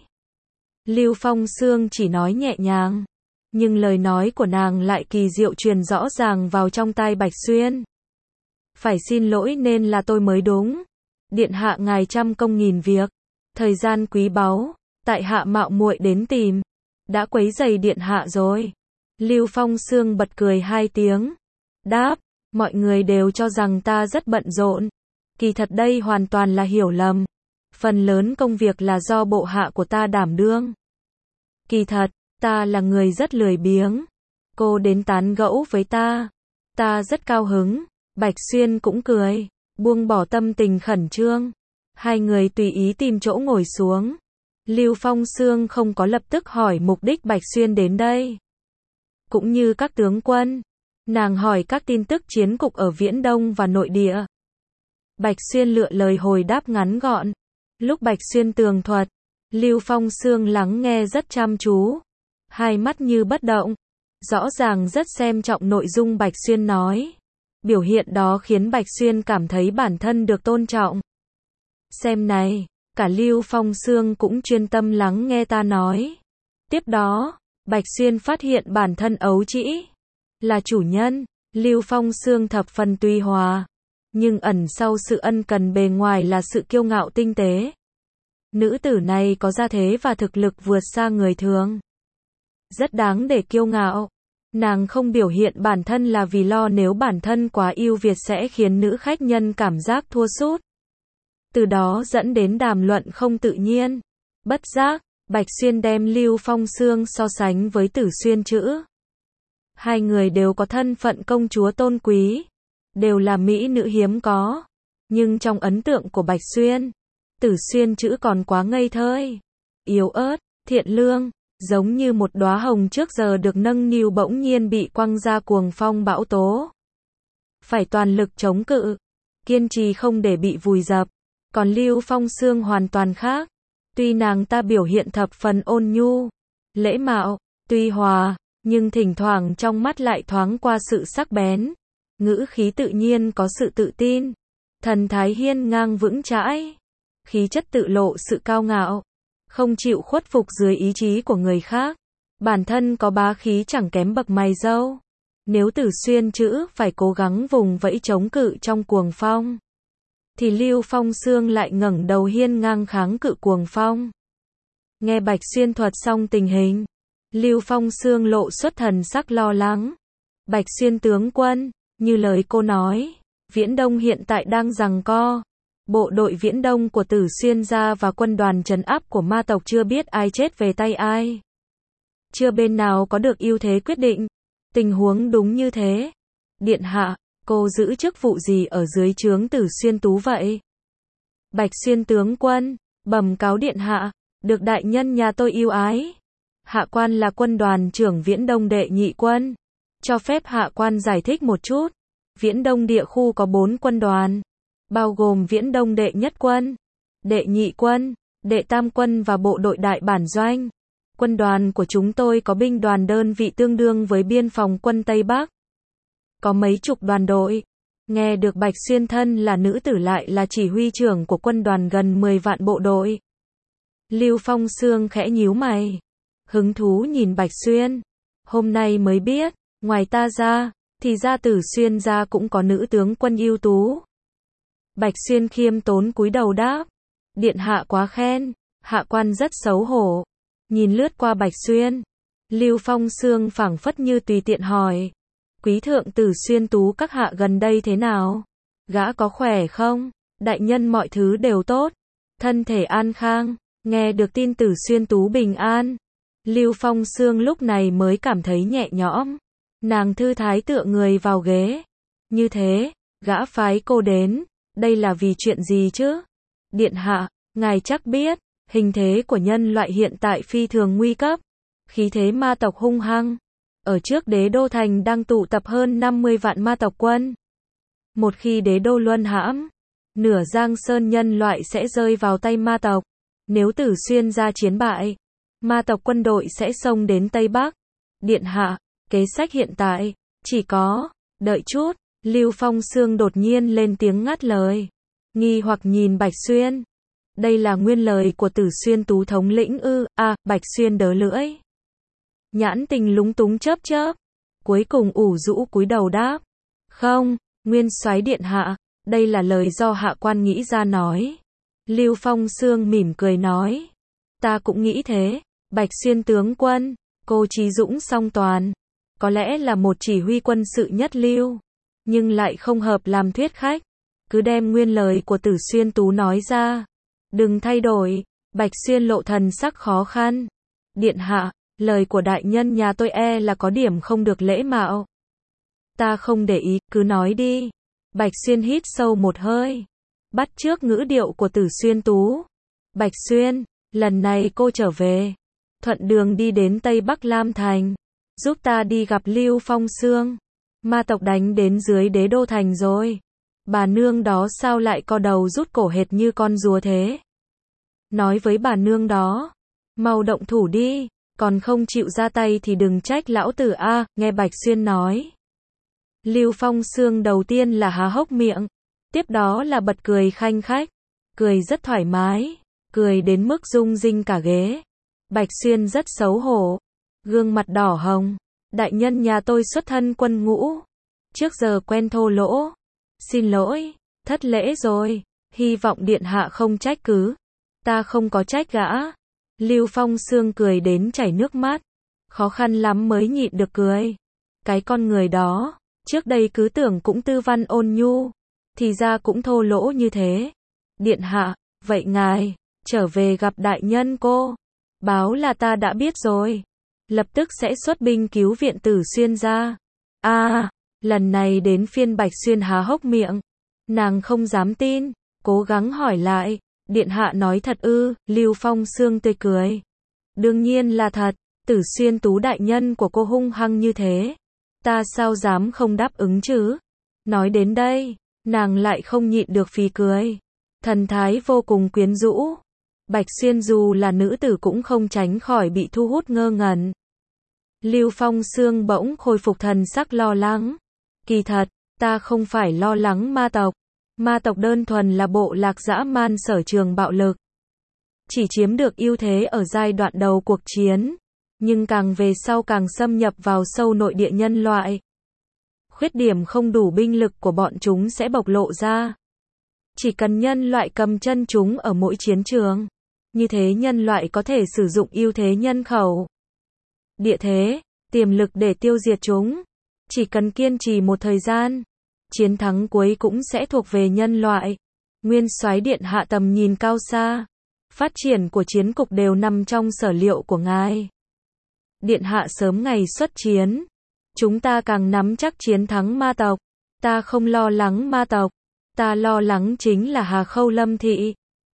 Lưu Phong Xương chỉ nói nhẹ nhàng, nhưng lời nói của nàng lại kỳ diệu truyền rõ ràng vào trong tai Bạch Xuyên. Phải xin lỗi nên là tôi mới đúng. Điện hạ ngài trăm công nghìn việc, thời gian quý báu, tại hạ mạo muội đến tìm, đã quấy rầy điện hạ rồi. Lưu Phong Xương bật cười 2 tiếng, đáp, mọi người đều cho rằng ta rất bận rộn. Kỳ thật đây hoàn toàn là hiểu lầm. Phần lớn công việc là do bộ hạ của ta đảm đương. Kỳ thật, ta là người rất lười biếng. Cô đến tán gẫu với ta rất cao hứng. Bạch Xuyên cũng cười, buông bỏ tâm tình khẩn trương. Hai người tùy ý tìm chỗ ngồi xuống. Lưu Phong Xương không có lập tức hỏi mục đích Bạch Xuyên đến đây. Cũng như các tướng quân, nàng hỏi các tin tức chiến cục ở Viễn Đông và nội địa. Bạch Xuyên lựa lời hồi đáp ngắn gọn. Lúc Bạch Xuyên tường thuật, Lưu Phong Xương lắng nghe rất chăm chú, hai mắt như bất động, rõ ràng rất xem trọng nội dung Bạch Xuyên nói. Biểu hiện đó khiến Bạch Xuyên cảm thấy bản thân được tôn trọng. Xem này, cả Lưu Phong Xương cũng chuyên tâm lắng nghe ta nói. Tiếp đó, Bạch Xuyên phát hiện bản thân ấu trĩ là chủ nhân. Lưu Phong Xương thập phần tùy hòa, nhưng ẩn sau sự ân cần bề ngoài là sự kiêu ngạo tinh tế. Nữ tử này có gia thế và thực lực vượt xa người thường, rất đáng để kiêu ngạo. Nàng không biểu hiện bản thân là vì lo nếu bản thân quá ưu việt sẽ khiến nữ khách nhân cảm giác thua sút, từ đó dẫn đến đàm luận không tự nhiên. Bất giác, Bạch Xuyên đem Lưu Phong Xương so sánh với Tử Xuyên Chữ. Hai người đều có thân phận công chúa tôn quý, đều là mỹ nữ hiếm có, nhưng trong ấn tượng của Bạch Xuyên, Tử Xuyên Chữ còn quá ngây thơ, yếu ớt, thiện lương, giống như một đóa hồng trước giờ được nâng niu bỗng nhiên bị quăng ra cuồng phong bão tố. Phải toàn lực chống cự, kiên trì không để bị vùi dập. Còn Lưu Phong Xương hoàn toàn khác. Tuy nàng ta biểu hiện thập phần ôn nhu, lễ mạo, tuy hòa, nhưng thỉnh thoảng trong mắt lại thoáng qua sự sắc bén. Ngữ khí tự nhiên có sự tự tin, thần thái hiên ngang vững chãi, khí chất tự lộ sự cao ngạo, không chịu khuất phục dưới ý chí của người khác. Bản thân có bá khí chẳng kém bậc mày râu. Nếu Tử Xuyên Chữ phải cố gắng vùng vẫy chống cự trong cuồng phong, thì Lưu Phong Xương lại ngẩng đầu hiên ngang kháng cự cuồng phong. Nghe Bạch Xuyên thuật xong tình hình, Lưu Phong Xương lộ xuất thần sắc lo lắng. Bạch Xuyên tướng quân, như lời cô nói, Viễn Đông hiện tại đang giằng co. Bộ đội Viễn Đông của Tử Xuyên gia và quân đoàn trấn áp của ma tộc chưa biết ai chết về tay ai. Chưa bên nào có được ưu thế quyết định. Tình huống đúng như thế. Điện hạ, cô giữ chức vụ gì ở dưới trướng Tử Xuyên Tú vậy? Bạch Xuyên tướng quân, bẩm cáo điện hạ, được đại nhân nhà tôi yêu ái. Hạ quan là quân đoàn trưởng Viễn Đông đệ nhị quân. Cho phép hạ quan giải thích một chút. Viễn Đông địa khu có 4 quân đoàn, bao gồm Viễn Đông đệ nhất quân, đệ nhị quân, đệ tam quân và bộ đội đại bản doanh. Quân đoàn của chúng tôi có binh đoàn đơn vị tương đương với biên phòng quân Tây Bắc. Có mấy chục đoàn đội. Nghe được Bạch Xuyên thân là nữ tử lại là chỉ huy trưởng của quân đoàn gần 10 vạn bộ đội. Lưu Phong Xương khẽ nhíu mày. Hứng thú nhìn Bạch Xuyên. Hôm nay mới biết, ngoài ta ra, thì ra Tử Xuyên gia cũng có nữ tướng quân ưu tú. Bạch Xuyên khiêm tốn cúi đầu đáp. Điện hạ quá khen, hạ quan rất xấu hổ. Nhìn lướt qua Bạch Xuyên, Lưu Phong Xương phảng phất như tùy tiện hỏi. Quý thượng Tử Xuyên tú các hạ gần đây thế nào? Gã có khỏe không? Đại nhân mọi thứ đều tốt. Thân thể an khang. Nghe được tin Tử Xuyên tú bình an, Lưu Phong Xương lúc này mới cảm thấy nhẹ nhõm. Nàng thư thái tựa người vào ghế. Như thế, gã phái cô đến, đây là vì chuyện gì chứ? Điện hạ, ngài chắc biết, hình thế của nhân loại hiện tại phi thường nguy cấp. Khí thế ma tộc hung hăng. Ở trước đế đô thành đang tụ tập hơn 50 vạn ma tộc quân. Một khi đế đô luân hãm, nửa Giang Sơn nhân loại sẽ rơi vào tay ma tộc. Nếu Tử Xuyên ra chiến bại, ma tộc quân đội sẽ xông đến Tây Bắc. Điện hạ, kế sách hiện tại, chỉ có, đợi chút, Lưu Phong Xương đột nhiên lên tiếng ngắt lời. Nghi hoặc nhìn Bạch Xuyên. Đây là nguyên lời của Tử Xuyên tú thống lĩnh ư? Bạch Xuyên đớ lưỡi. Nhãn tình lúng túng chớp chớp. Cuối cùng ủ rũ cúi đầu đáp. Không, nguyên soái điện hạ, đây là lời do hạ quan nghĩ ra nói. Lưu Phong Xương mỉm cười nói. Ta cũng nghĩ thế, Bạch Xuyên tướng quân, cô trí dũng song toàn. Có lẽ là một chỉ huy quân sự nhất lưu, nhưng lại không hợp làm thuyết khách. Cứ đem nguyên lời của Tử Xuyên tú nói ra. Đừng thay đổi. Bạch Xuyên lộ thần sắc khó khăn. Điện hạ, lời của đại nhân nhà tôi là có điểm không được lễ mạo. Ta không để ý, cứ nói đi. Bạch Xuyên hít sâu một hơi, bắt chước ngữ điệu của Tử Xuyên tú. Bạch Xuyên, lần này cô trở về, thuận đường đi đến Tây Bắc Lam Thành, giúp ta đi gặp Lưu Phong Xương. Ma tộc đánh đến dưới đế đô thành rồi. Bà nương đó sao lại co đầu rút cổ hệt như con rùa thế? Nói với bà nương đó, mau động thủ đi, còn không chịu ra tay thì đừng trách lão tử nghe Bạch Xuyên nói. Lưu Phong Xương đầu tiên là há hốc miệng, tiếp đó là bật cười khanh khách, cười rất thoải mái, cười đến mức rung rinh cả ghế. Bạch Xuyên rất xấu hổ, gương mặt đỏ hồng. Đại nhân nhà tôi xuất thân quân ngũ, trước giờ quen thô lỗ. Xin lỗi, thất lễ rồi, hy vọng điện hạ không trách cứ. Ta không có trách gã. Lưu Phong Xương cười đến chảy nước mắt, khó khăn lắm mới nhịn được cười. Cái con người đó, trước đây cứ tưởng cũng tư văn ôn nhu, thì ra cũng thô lỗ như thế. Điện hạ, vậy ngài, trở về gặp đại nhân cô. Báo là ta đã biết rồi. Lập tức sẽ xuất binh cứu viện Tử Xuyên ra. Lần này đến phiên Bạch Xuyên há hốc miệng. Nàng không dám tin, cố gắng hỏi lại. Điện hạ nói thật ư? Lưu Phong Xương tươi cười. Đương nhiên là thật, Tử Xuyên tú đại nhân của cô hung hăng như thế. Ta sao dám không đáp ứng chứ? Nói đến đây, nàng lại không nhịn được phì cười. Thần thái vô cùng quyến rũ. Bạch Xuyên dù là nữ tử cũng không tránh khỏi bị thu hút ngơ ngẩn. Lưu Phong Xương bỗng khôi phục thần sắc lo lắng. Kỳ thật, ta không phải lo lắng ma tộc. Ma tộc đơn thuần là bộ lạc dã man sở trường bạo lực. Chỉ chiếm được ưu thế ở giai đoạn đầu cuộc chiến. Nhưng càng về sau càng xâm nhập vào sâu nội địa nhân loại. Khuyết điểm không đủ binh lực của bọn chúng sẽ bộc lộ ra. Chỉ cần nhân loại cầm chân chúng ở mỗi chiến trường. Như thế nhân loại có thể sử dụng ưu thế nhân khẩu, địa thế, tiềm lực để tiêu diệt chúng. Chỉ cần kiên trì một thời gian, chiến thắng cuối cũng sẽ thuộc về nhân loại. Nguyên soái điện hạ tầm nhìn cao xa, phát triển của chiến cục đều nằm trong sở liệu của ngài. Điện hạ sớm ngày xuất chiến, chúng ta càng nắm chắc chiến thắng ma tộc. Ta không lo lắng ma tộc, ta lo lắng chính là Hà Khâu Lâm Thị.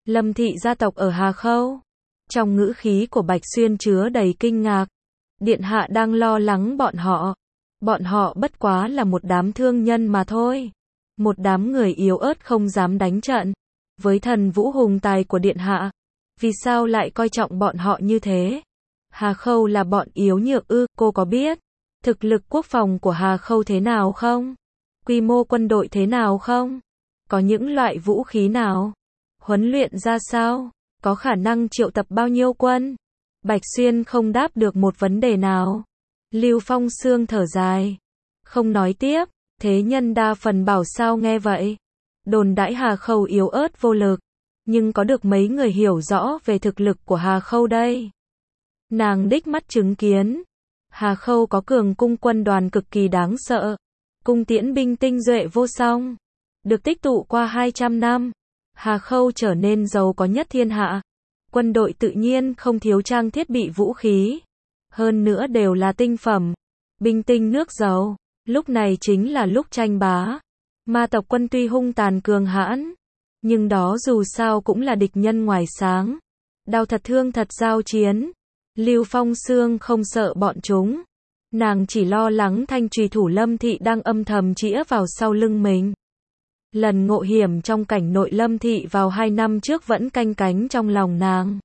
Lâm thị gia tộc ở Hà Khâu. Trong ngữ khí của Bạch Xuyên chứa đầy kinh ngạc. Điện hạ đang lo lắng bọn họ. Bọn họ bất quá là một đám thương nhân mà thôi. Một đám người yếu ớt không dám đánh trận. Với thần vũ hùng tài của điện hạ, vì sao lại coi trọng bọn họ như thế? Hà Khâu là bọn yếu nhược ư? Cô có biết thực lực quốc phòng của Hà Khâu thế nào không? Quy mô quân đội thế nào không? Có những loại vũ khí nào? Huấn luyện ra sao? Có khả năng triệu tập bao nhiêu quân? Bạch Xuyên không đáp được một vấn đề nào. Lưu Phong Sương thở dài, không nói tiếp. Thế nhân đa phần bảo sao nghe vậy. Đồn đãi Hà Khâu yếu ớt vô lực, nhưng có được mấy người hiểu rõ về thực lực của Hà Khâu đây. Nàng đích mắt chứng kiến, Hà Khâu có cường cung quân đoàn cực kỳ đáng sợ, cung tiễn binh tinh duệ vô song, được tích tụ qua 200 năm. Hà Khâu trở nên giàu có nhất thiên hạ. Quân đội tự nhiên không thiếu trang thiết bị vũ khí, hơn nữa đều là tinh phẩm, binh tinh nước giàu. Lúc này chính là lúc tranh bá. Ma tộc quân tuy hung tàn cường hãn, nhưng đó dù sao cũng là địch nhân ngoài sáng. Đao thật thương thật giao chiến. Lưu Phong Sương không sợ bọn chúng. Nàng chỉ lo lắng thanh trùy thủ Lâm thị đang âm thầm chĩa vào sau lưng mình. Lần ngộ hiểm trong cảnh nội Lâm thị vào 2 năm trước vẫn canh cánh trong lòng nàng.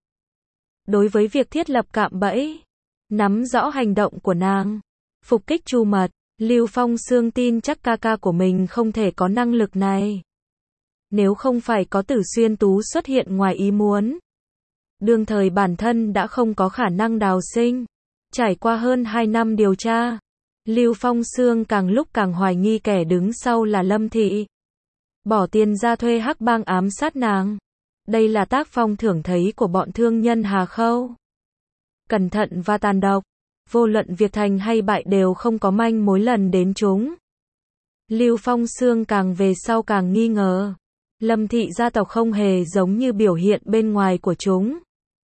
Đối với việc thiết lập cạm bẫy, nắm rõ hành động của nàng, phục kích Chu Mật, Lưu Phong Sương tin chắc ca ca của mình không thể có năng lực này. Nếu không phải có Tử Xuyên Tú xuất hiện ngoài ý muốn, đương thời bản thân đã không có khả năng đào sinh. Trải qua hơn 2 năm điều tra, Lưu Phong Sương càng lúc càng hoài nghi kẻ đứng sau là Lâm thị. Bỏ tiền ra thuê hắc bang ám sát nàng. Đây là tác phong thường thấy của bọn thương nhân Hà Khâu. Cẩn thận và tàn độc. Vô luận việc thành hay bại đều không có manh mối lần đến chúng. Lưu Phong Sương càng về sau càng nghi ngờ. Lâm thị gia tộc không hề giống như biểu hiện bên ngoài của chúng.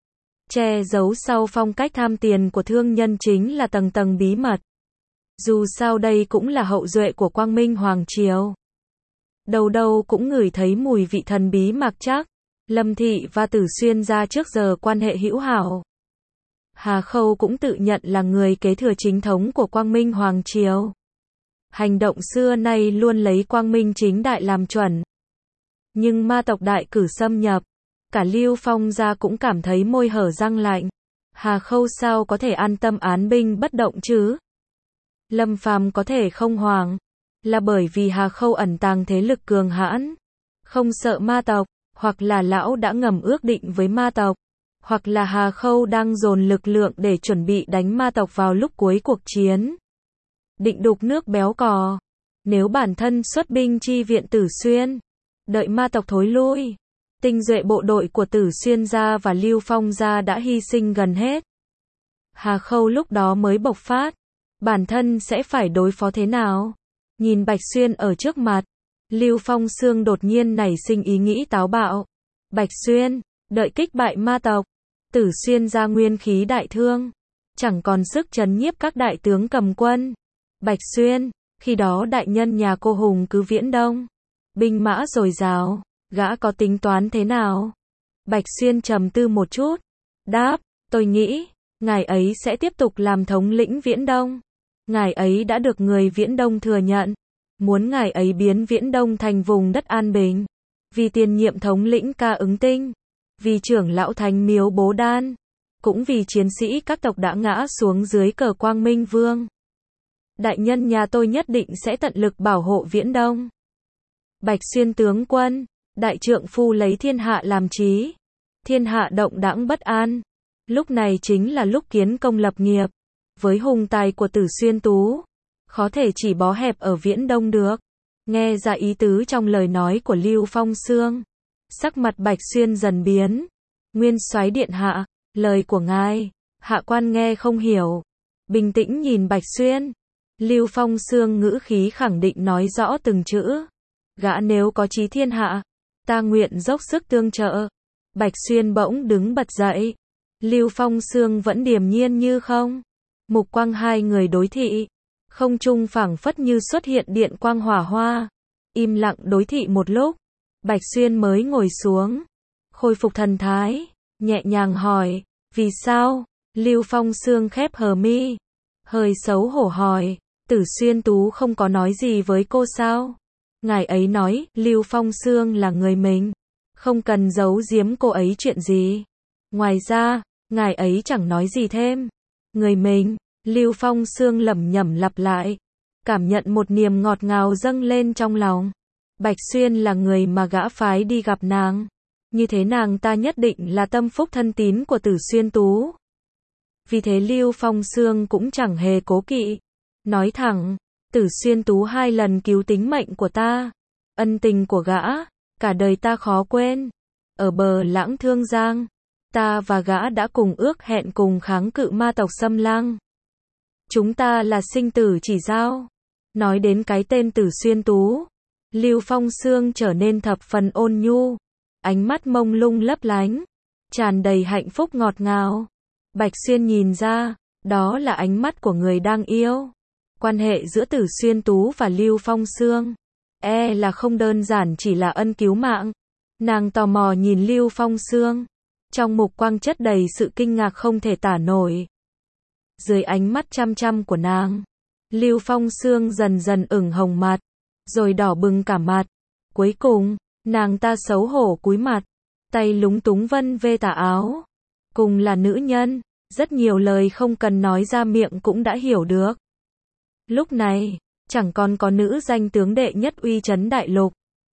Che giấu sau phong cách tham tiền của thương nhân chính là tầng tầng bí mật. Dù sao đây cũng là hậu duệ của Quang Minh Hoàng Triều. Đầu đầu cũng ngửi thấy mùi vị thần bí mặc chắc. Lâm thị và Tử Xuyên gia trước giờ quan hệ hữu hảo. Hà Khâu cũng tự nhận là người kế thừa chính thống của Quang Minh Hoàng Triều. Hành động xưa nay luôn lấy Quang Minh chính đại làm chuẩn. Nhưng ma tộc đại cử xâm nhập, cả Lưu Phong gia cũng cảm thấy môi hở răng lạnh. Hà Khâu sao có thể an tâm án binh bất động chứ? Lâm Phàm có thể không hoảng, là bởi vì Hà Khâu ẩn tàng thế lực cường hãn, không sợ ma tộc, hoặc là lão đã ngầm ước định với ma tộc, hoặc là Hà Khâu đang dồn lực lượng để chuẩn bị đánh ma tộc vào lúc cuối cuộc chiến. Định đục nước béo cò. Nếu bản thân xuất binh chi viện Tử Xuyên, đợi ma tộc thối lui, tinh duệ bộ đội của Tử Xuyên gia và Lưu Phong gia đã hy sinh gần hết. Hà Khâu lúc đó mới bộc phát, bản thân sẽ phải đối phó thế nào? Nhìn Bạch Xuyên ở trước mặt, Lưu Phong Sương đột nhiên nảy sinh ý nghĩ táo bạo. Bạch Xuyên, đợi kích bại ma tộc, Tử Xuyên gia nguyên khí đại thương, chẳng còn sức trấn nhiếp các đại tướng cầm quân. Bạch Xuyên, khi đó đại nhân nhà cô hùng cứ Viễn Đông, binh mã dồi dào, gã có tính toán thế nào? Bạch Xuyên trầm tư một chút, đáp, tôi nghĩ, ngài ấy sẽ tiếp tục làm thống lĩnh Viễn Đông. Ngài ấy đã được người Viễn Đông thừa nhận, muốn ngài ấy biến Viễn Đông thành vùng đất an bình. Vì tiền nhiệm thống lĩnh Ca Ứng Tinh, vì trưởng lão Thánh Miếu Bố Đan, cũng vì chiến sĩ các tộc đã ngã xuống dưới cờ Quang Minh Vương. Đại nhân nhà tôi nhất định sẽ tận lực bảo hộ Viễn Đông. Bạch Xuyên tướng quân, đại trượng phu lấy thiên hạ làm chí, thiên hạ động đãng bất an. Lúc này chính là lúc kiến công lập nghiệp. Với hùng tài của Tử Xuyên Tú, khó thể chỉ bó hẹp ở Viễn Đông được. Nghe ra ý tứ trong lời nói của Lưu Phong Sương, sắc mặt Bạch Xuyên dần biến. Nguyên soái điện hạ, lời của ngài, hạ quan nghe không hiểu. Bình tĩnh nhìn Bạch Xuyên, Lưu Phong Sương ngữ khí khẳng định nói rõ từng chữ. Gã nếu có chí thiên hạ, ta nguyện dốc sức tương trợ. Bạch Xuyên bỗng đứng bật dậy. Lưu Phong Sương vẫn điềm nhiên như không. Mục quang hai người đối thị, không trung phảng phất như xuất hiện điện quang hỏa hoa. Im lặng đối thị một lúc, Bạch Xuyên mới ngồi xuống. khôi phục thần thái, nhẹ nhàng hỏi, vì sao? Lưu Phong Sương khép hờ mi, hơi xấu hổ hỏi, Tử Xuyên Tú không có nói gì với cô sao? Ngài ấy nói, Lưu Phong Sương là người mình, không cần giấu giếm cô ấy chuyện gì. Ngoài ra, ngài ấy chẳng nói gì thêm. Người mình, Lưu Phong Sương lẩm nhẩm lặp lại, cảm nhận một niềm ngọt ngào dâng lên trong lòng. Bạch Xuyên là người mà gã phái đi gặp nàng. Như thế nàng ta nhất định là tâm phúc thân tín của Tử Xuyên Tú. Vì thế Lưu Phong Sương cũng chẳng hề cố kỵ. Nói thẳng, Tử Xuyên Tú 2 lần cứu tính mệnh của ta. Ân tình của gã, cả đời ta khó quên. Ở bờ Lãng Thương Giang, ta và gã đã cùng ước hẹn cùng kháng cự ma tộc Xâm Lăng. Chúng ta là sinh tử chỉ giao. Nói đến cái tên Tử Xuyên Tú, Lưu Phong Sương trở nên thập phần ôn nhu, ánh mắt mông lung lấp lánh, tràn đầy hạnh phúc ngọt ngào. Bạch Xuyên nhìn ra, đó là ánh mắt của người đang yêu. Quan hệ giữa Tử Xuyên Tú và Lưu Phong Sương, là không đơn giản chỉ là ân cứu mạng. Nàng tò mò nhìn Lưu Phong Sương, trong mục quang chất đầy sự kinh ngạc không thể tả nổi. Dưới ánh mắt chăm chăm của nàng, Lưu Phong Sương dần dần ửng hồng mặt, rồi đỏ bừng cả mặt. Cuối cùng, nàng ta xấu hổ cúi mặt, tay lúng túng vân vê tà áo. Cùng là nữ nhân, rất nhiều lời không cần nói ra miệng cũng đã hiểu được. Lúc này, chẳng còn có nữ danh tướng đệ nhất uy chấn đại lục.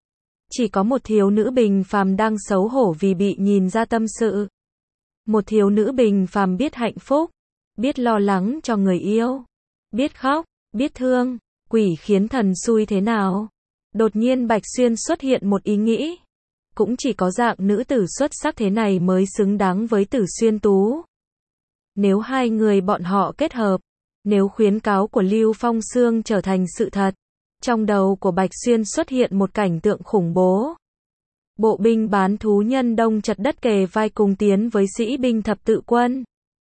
Chỉ có một thiếu nữ bình phàm đang xấu hổ vì bị nhìn ra tâm sự. Một thiếu nữ bình phàm biết hạnh phúc, biết lo lắng cho người yêu, biết khóc, biết thương, quỷ khiến thần xui thế nào. Đột nhiên Bạch Xuyên xuất hiện một ý nghĩ. Cũng chỉ có dạng nữ tử xuất sắc thế này mới xứng đáng với Tử Xuyên Tú. Nếu 2 người bọn họ kết hợp, nếu khuyến cáo của Lưu Phong Sương trở thành sự thật, trong đầu của Bạch Xuyên xuất hiện một cảnh tượng khủng bố. Bộ binh bán thú nhân đông chật đất kề vai cùng tiến với sĩ binh thập tự quân.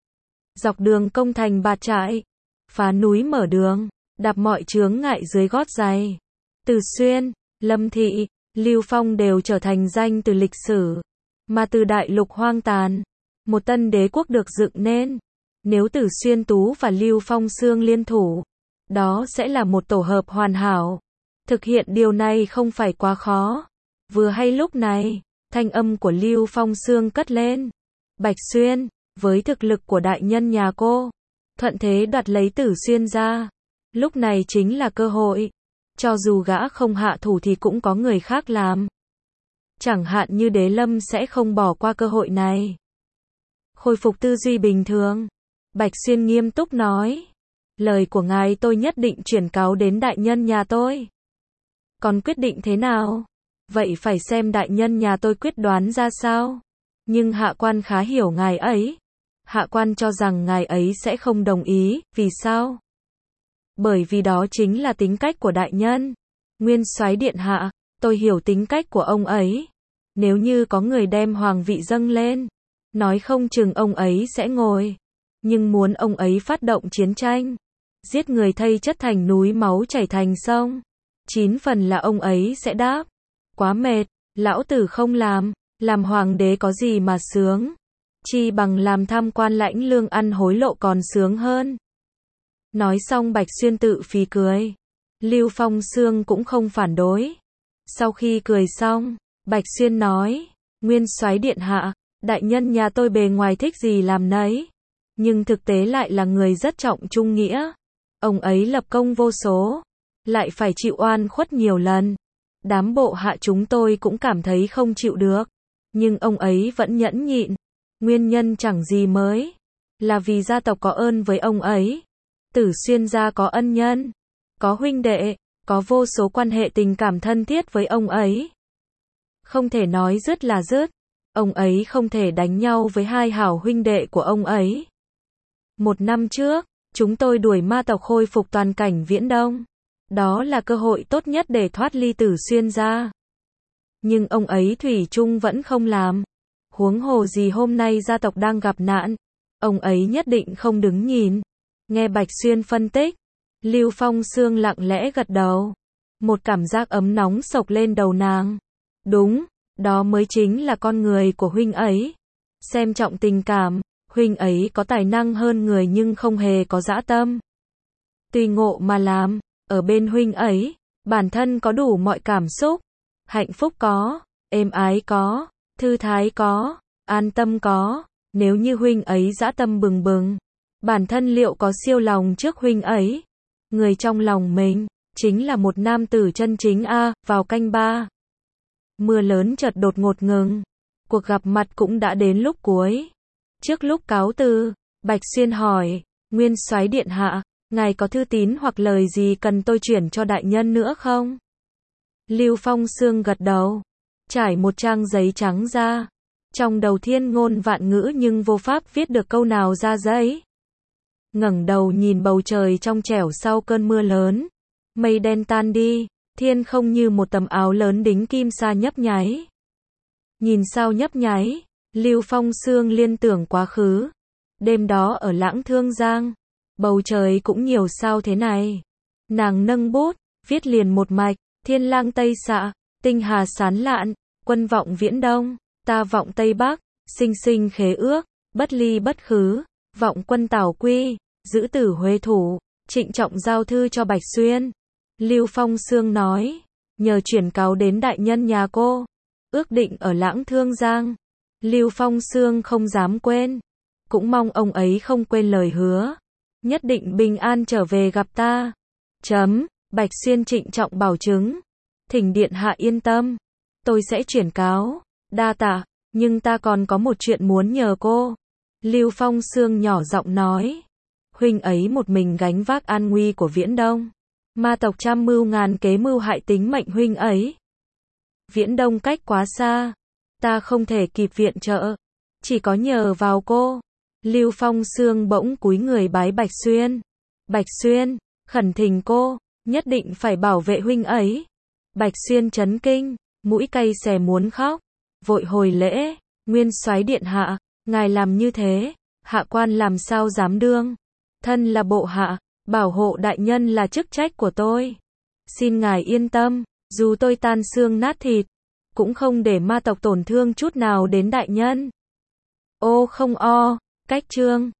Dọc đường công thành bạt trại, phá núi mở đường, đạp mọi chướng ngại dưới gót giày. Từ Xuyên, Lâm Thị, Lưu Phong đều trở thành danh từ lịch sử. Mà từ đại lục hoang tàn, một tân đế quốc được dựng nên. Nếu Tử Xuyên Tú và Lưu Phong Sương liên thủ, đó sẽ là một tổ hợp hoàn hảo. Thực hiện điều này không phải quá khó. Vừa hay lúc này, thanh âm của Lưu Phong Sương cất lên. Bạch Xuyên, với thực lực của đại nhân nhà cô, thuận thế đoạt lấy Tử Xuyên ra. Lúc này chính là cơ hội. Cho dù gã không hạ thủ thì cũng có người khác làm. Chẳng hạn như Đế Lâm sẽ không bỏ qua cơ hội này. Khôi phục tư duy bình thường, Bạch Xuyên nghiêm túc nói. Lời của ngài tôi nhất định chuyển cáo đến đại nhân nhà tôi. Còn quyết định thế nào? Vậy phải xem đại nhân nhà tôi quyết đoán ra sao. Nhưng hạ quan khá hiểu ngài ấy. Hạ quan cho rằng ngài ấy sẽ không đồng ý, vì sao? Bởi vì đó chính là tính cách của đại nhân. Nguyên soái điện hạ, tôi hiểu tính cách của ông ấy. Nếu như có người đem hoàng vị dâng lên, nói không chừng ông ấy sẽ ngồi. Nhưng muốn ông ấy phát động chiến tranh, giết người thây chất thành núi máu chảy thành sông, 9 phần là ông ấy sẽ đáp. Quá mệt, lão tử không làm hoàng đế có gì mà sướng. Chi bằng làm tham quan lãnh lương ăn hối lộ còn sướng hơn. Nói xong Bạch Xuyên tự phì cười. Lưu Phong Sương cũng không phản đối. Sau khi cười xong, Bạch Xuyên nói, Nguyên soái điện hạ, đại nhân nhà tôi bề ngoài thích gì làm nấy. Nhưng thực tế lại là người rất trọng trung nghĩa. Ông ấy lập công vô số, lại phải chịu oan khuất nhiều lần. Đám bộ hạ chúng tôi cũng cảm thấy không chịu được. Nhưng ông ấy vẫn nhẫn nhịn. Nguyên nhân chẳng gì mới. Là vì gia tộc có ơn với ông ấy. Tử Xuyên gia có ân nhân, có huynh đệ, có vô số quan hệ tình cảm thân thiết với ông ấy. Không thể nói dứt là dứt. Ông ấy không thể đánh nhau với 2 hảo huynh đệ của ông ấy. 1 năm trước, chúng tôi đuổi ma tộc khôi phục toàn cảnh Viễn Đông. Đó là cơ hội tốt nhất để thoát ly Tử Xuyên gia. Nhưng ông ấy thủy chung vẫn không làm. Huống hồ gì hôm nay gia tộc đang gặp nạn. Ông ấy nhất định không đứng nhìn. Nghe Bạch Xuyên phân tích, Lưu Phong Sương lặng lẽ gật đầu. Một cảm giác ấm nóng xộc lên đầu nàng. Đúng, Đó mới chính là con người của huynh ấy. Xem trọng tình cảm, huynh ấy có tài năng hơn người nhưng không hề có dã tâm. Tùy ngộ mà làm, ở bên huynh ấy, bản thân có đủ mọi cảm xúc. Hạnh phúc có, êm ái có, thư thái có, an tâm có. Nếu như huynh ấy dã tâm bừng bừng, bản thân liệu có siêu lòng trước huynh ấy? Người trong lòng mình, chính là một nam tử chân chính a. Vào canh 3. Mưa lớn chợt đột ngột ngừng. Cuộc gặp mặt cũng đã đến lúc cuối. Trước lúc cáo từ, Bạch Xuyên hỏi, Nguyên Soái điện hạ, ngài có thư tín hoặc lời gì cần tôi chuyển cho đại nhân nữa không? Lưu Phong Xương gật đầu, trải một trang giấy trắng ra. Trong đầu thiên ngôn vạn ngữ nhưng vô pháp viết được câu nào ra giấy. Ngẩng đầu nhìn bầu trời trong trẻo sau cơn mưa lớn. Mây đen tan đi, thiên không như một tấm áo lớn đính kim sa nhấp nháy. Nhìn sao nhấp nháy, Lưu Phong Xương liên tưởng quá khứ. Đêm đó ở Lãng Thương Giang, bầu trời cũng nhiều sao thế này. Nàng nâng bút, viết liền một mạch, thiên lang Tây xạ, tinh hà sán lạn, quân vọng viễn đông, ta vọng Tây Bắc, sinh sinh khế ước, bất ly bất khứ, vọng quân Tào Quy, giữ tử Huế thủ, trịnh trọng giao thư cho Bạch Xuyên. Lưu Phong Xương nói, nhờ chuyển cáo đến đại nhân nhà cô, ước định ở Lãng Thương Giang. Lưu Phong Xương không dám quên, cũng mong ông ấy không quên lời hứa, nhất định bình an trở về gặp ta. Bạch Xuyên trịnh trọng bảo chứng, thỉnh điện hạ yên tâm, tôi sẽ chuyển cáo, đa tạ, nhưng ta còn có một chuyện muốn nhờ cô. Lưu Phong Xương nhỏ giọng nói, huynh ấy một mình gánh vác an nguy của Viễn Đông, ma tộc trăm mưu ngàn kế mưu hại tính mệnh huynh ấy. Viễn Đông cách quá xa, ta không thể kịp viện trợ, chỉ có nhờ vào cô. Lưu Phong Xương bỗng cúi người bái Bạch Xuyên. Bạch Xuyên, khẩn thỉnh cô, nhất định phải bảo vệ huynh ấy. Bạch Xuyên chấn kinh, mũi cay xè muốn khóc, vội hồi lễ, Nguyên Soái điện hạ, ngài làm như thế, hạ quan làm sao dám đương. Thân là bộ hạ, bảo hộ đại nhân là chức trách của tôi. Xin ngài yên tâm, dù tôi tan xương nát thịt, cũng không để ma tộc tổn thương chút nào đến đại nhân. Ô không o, cách chương.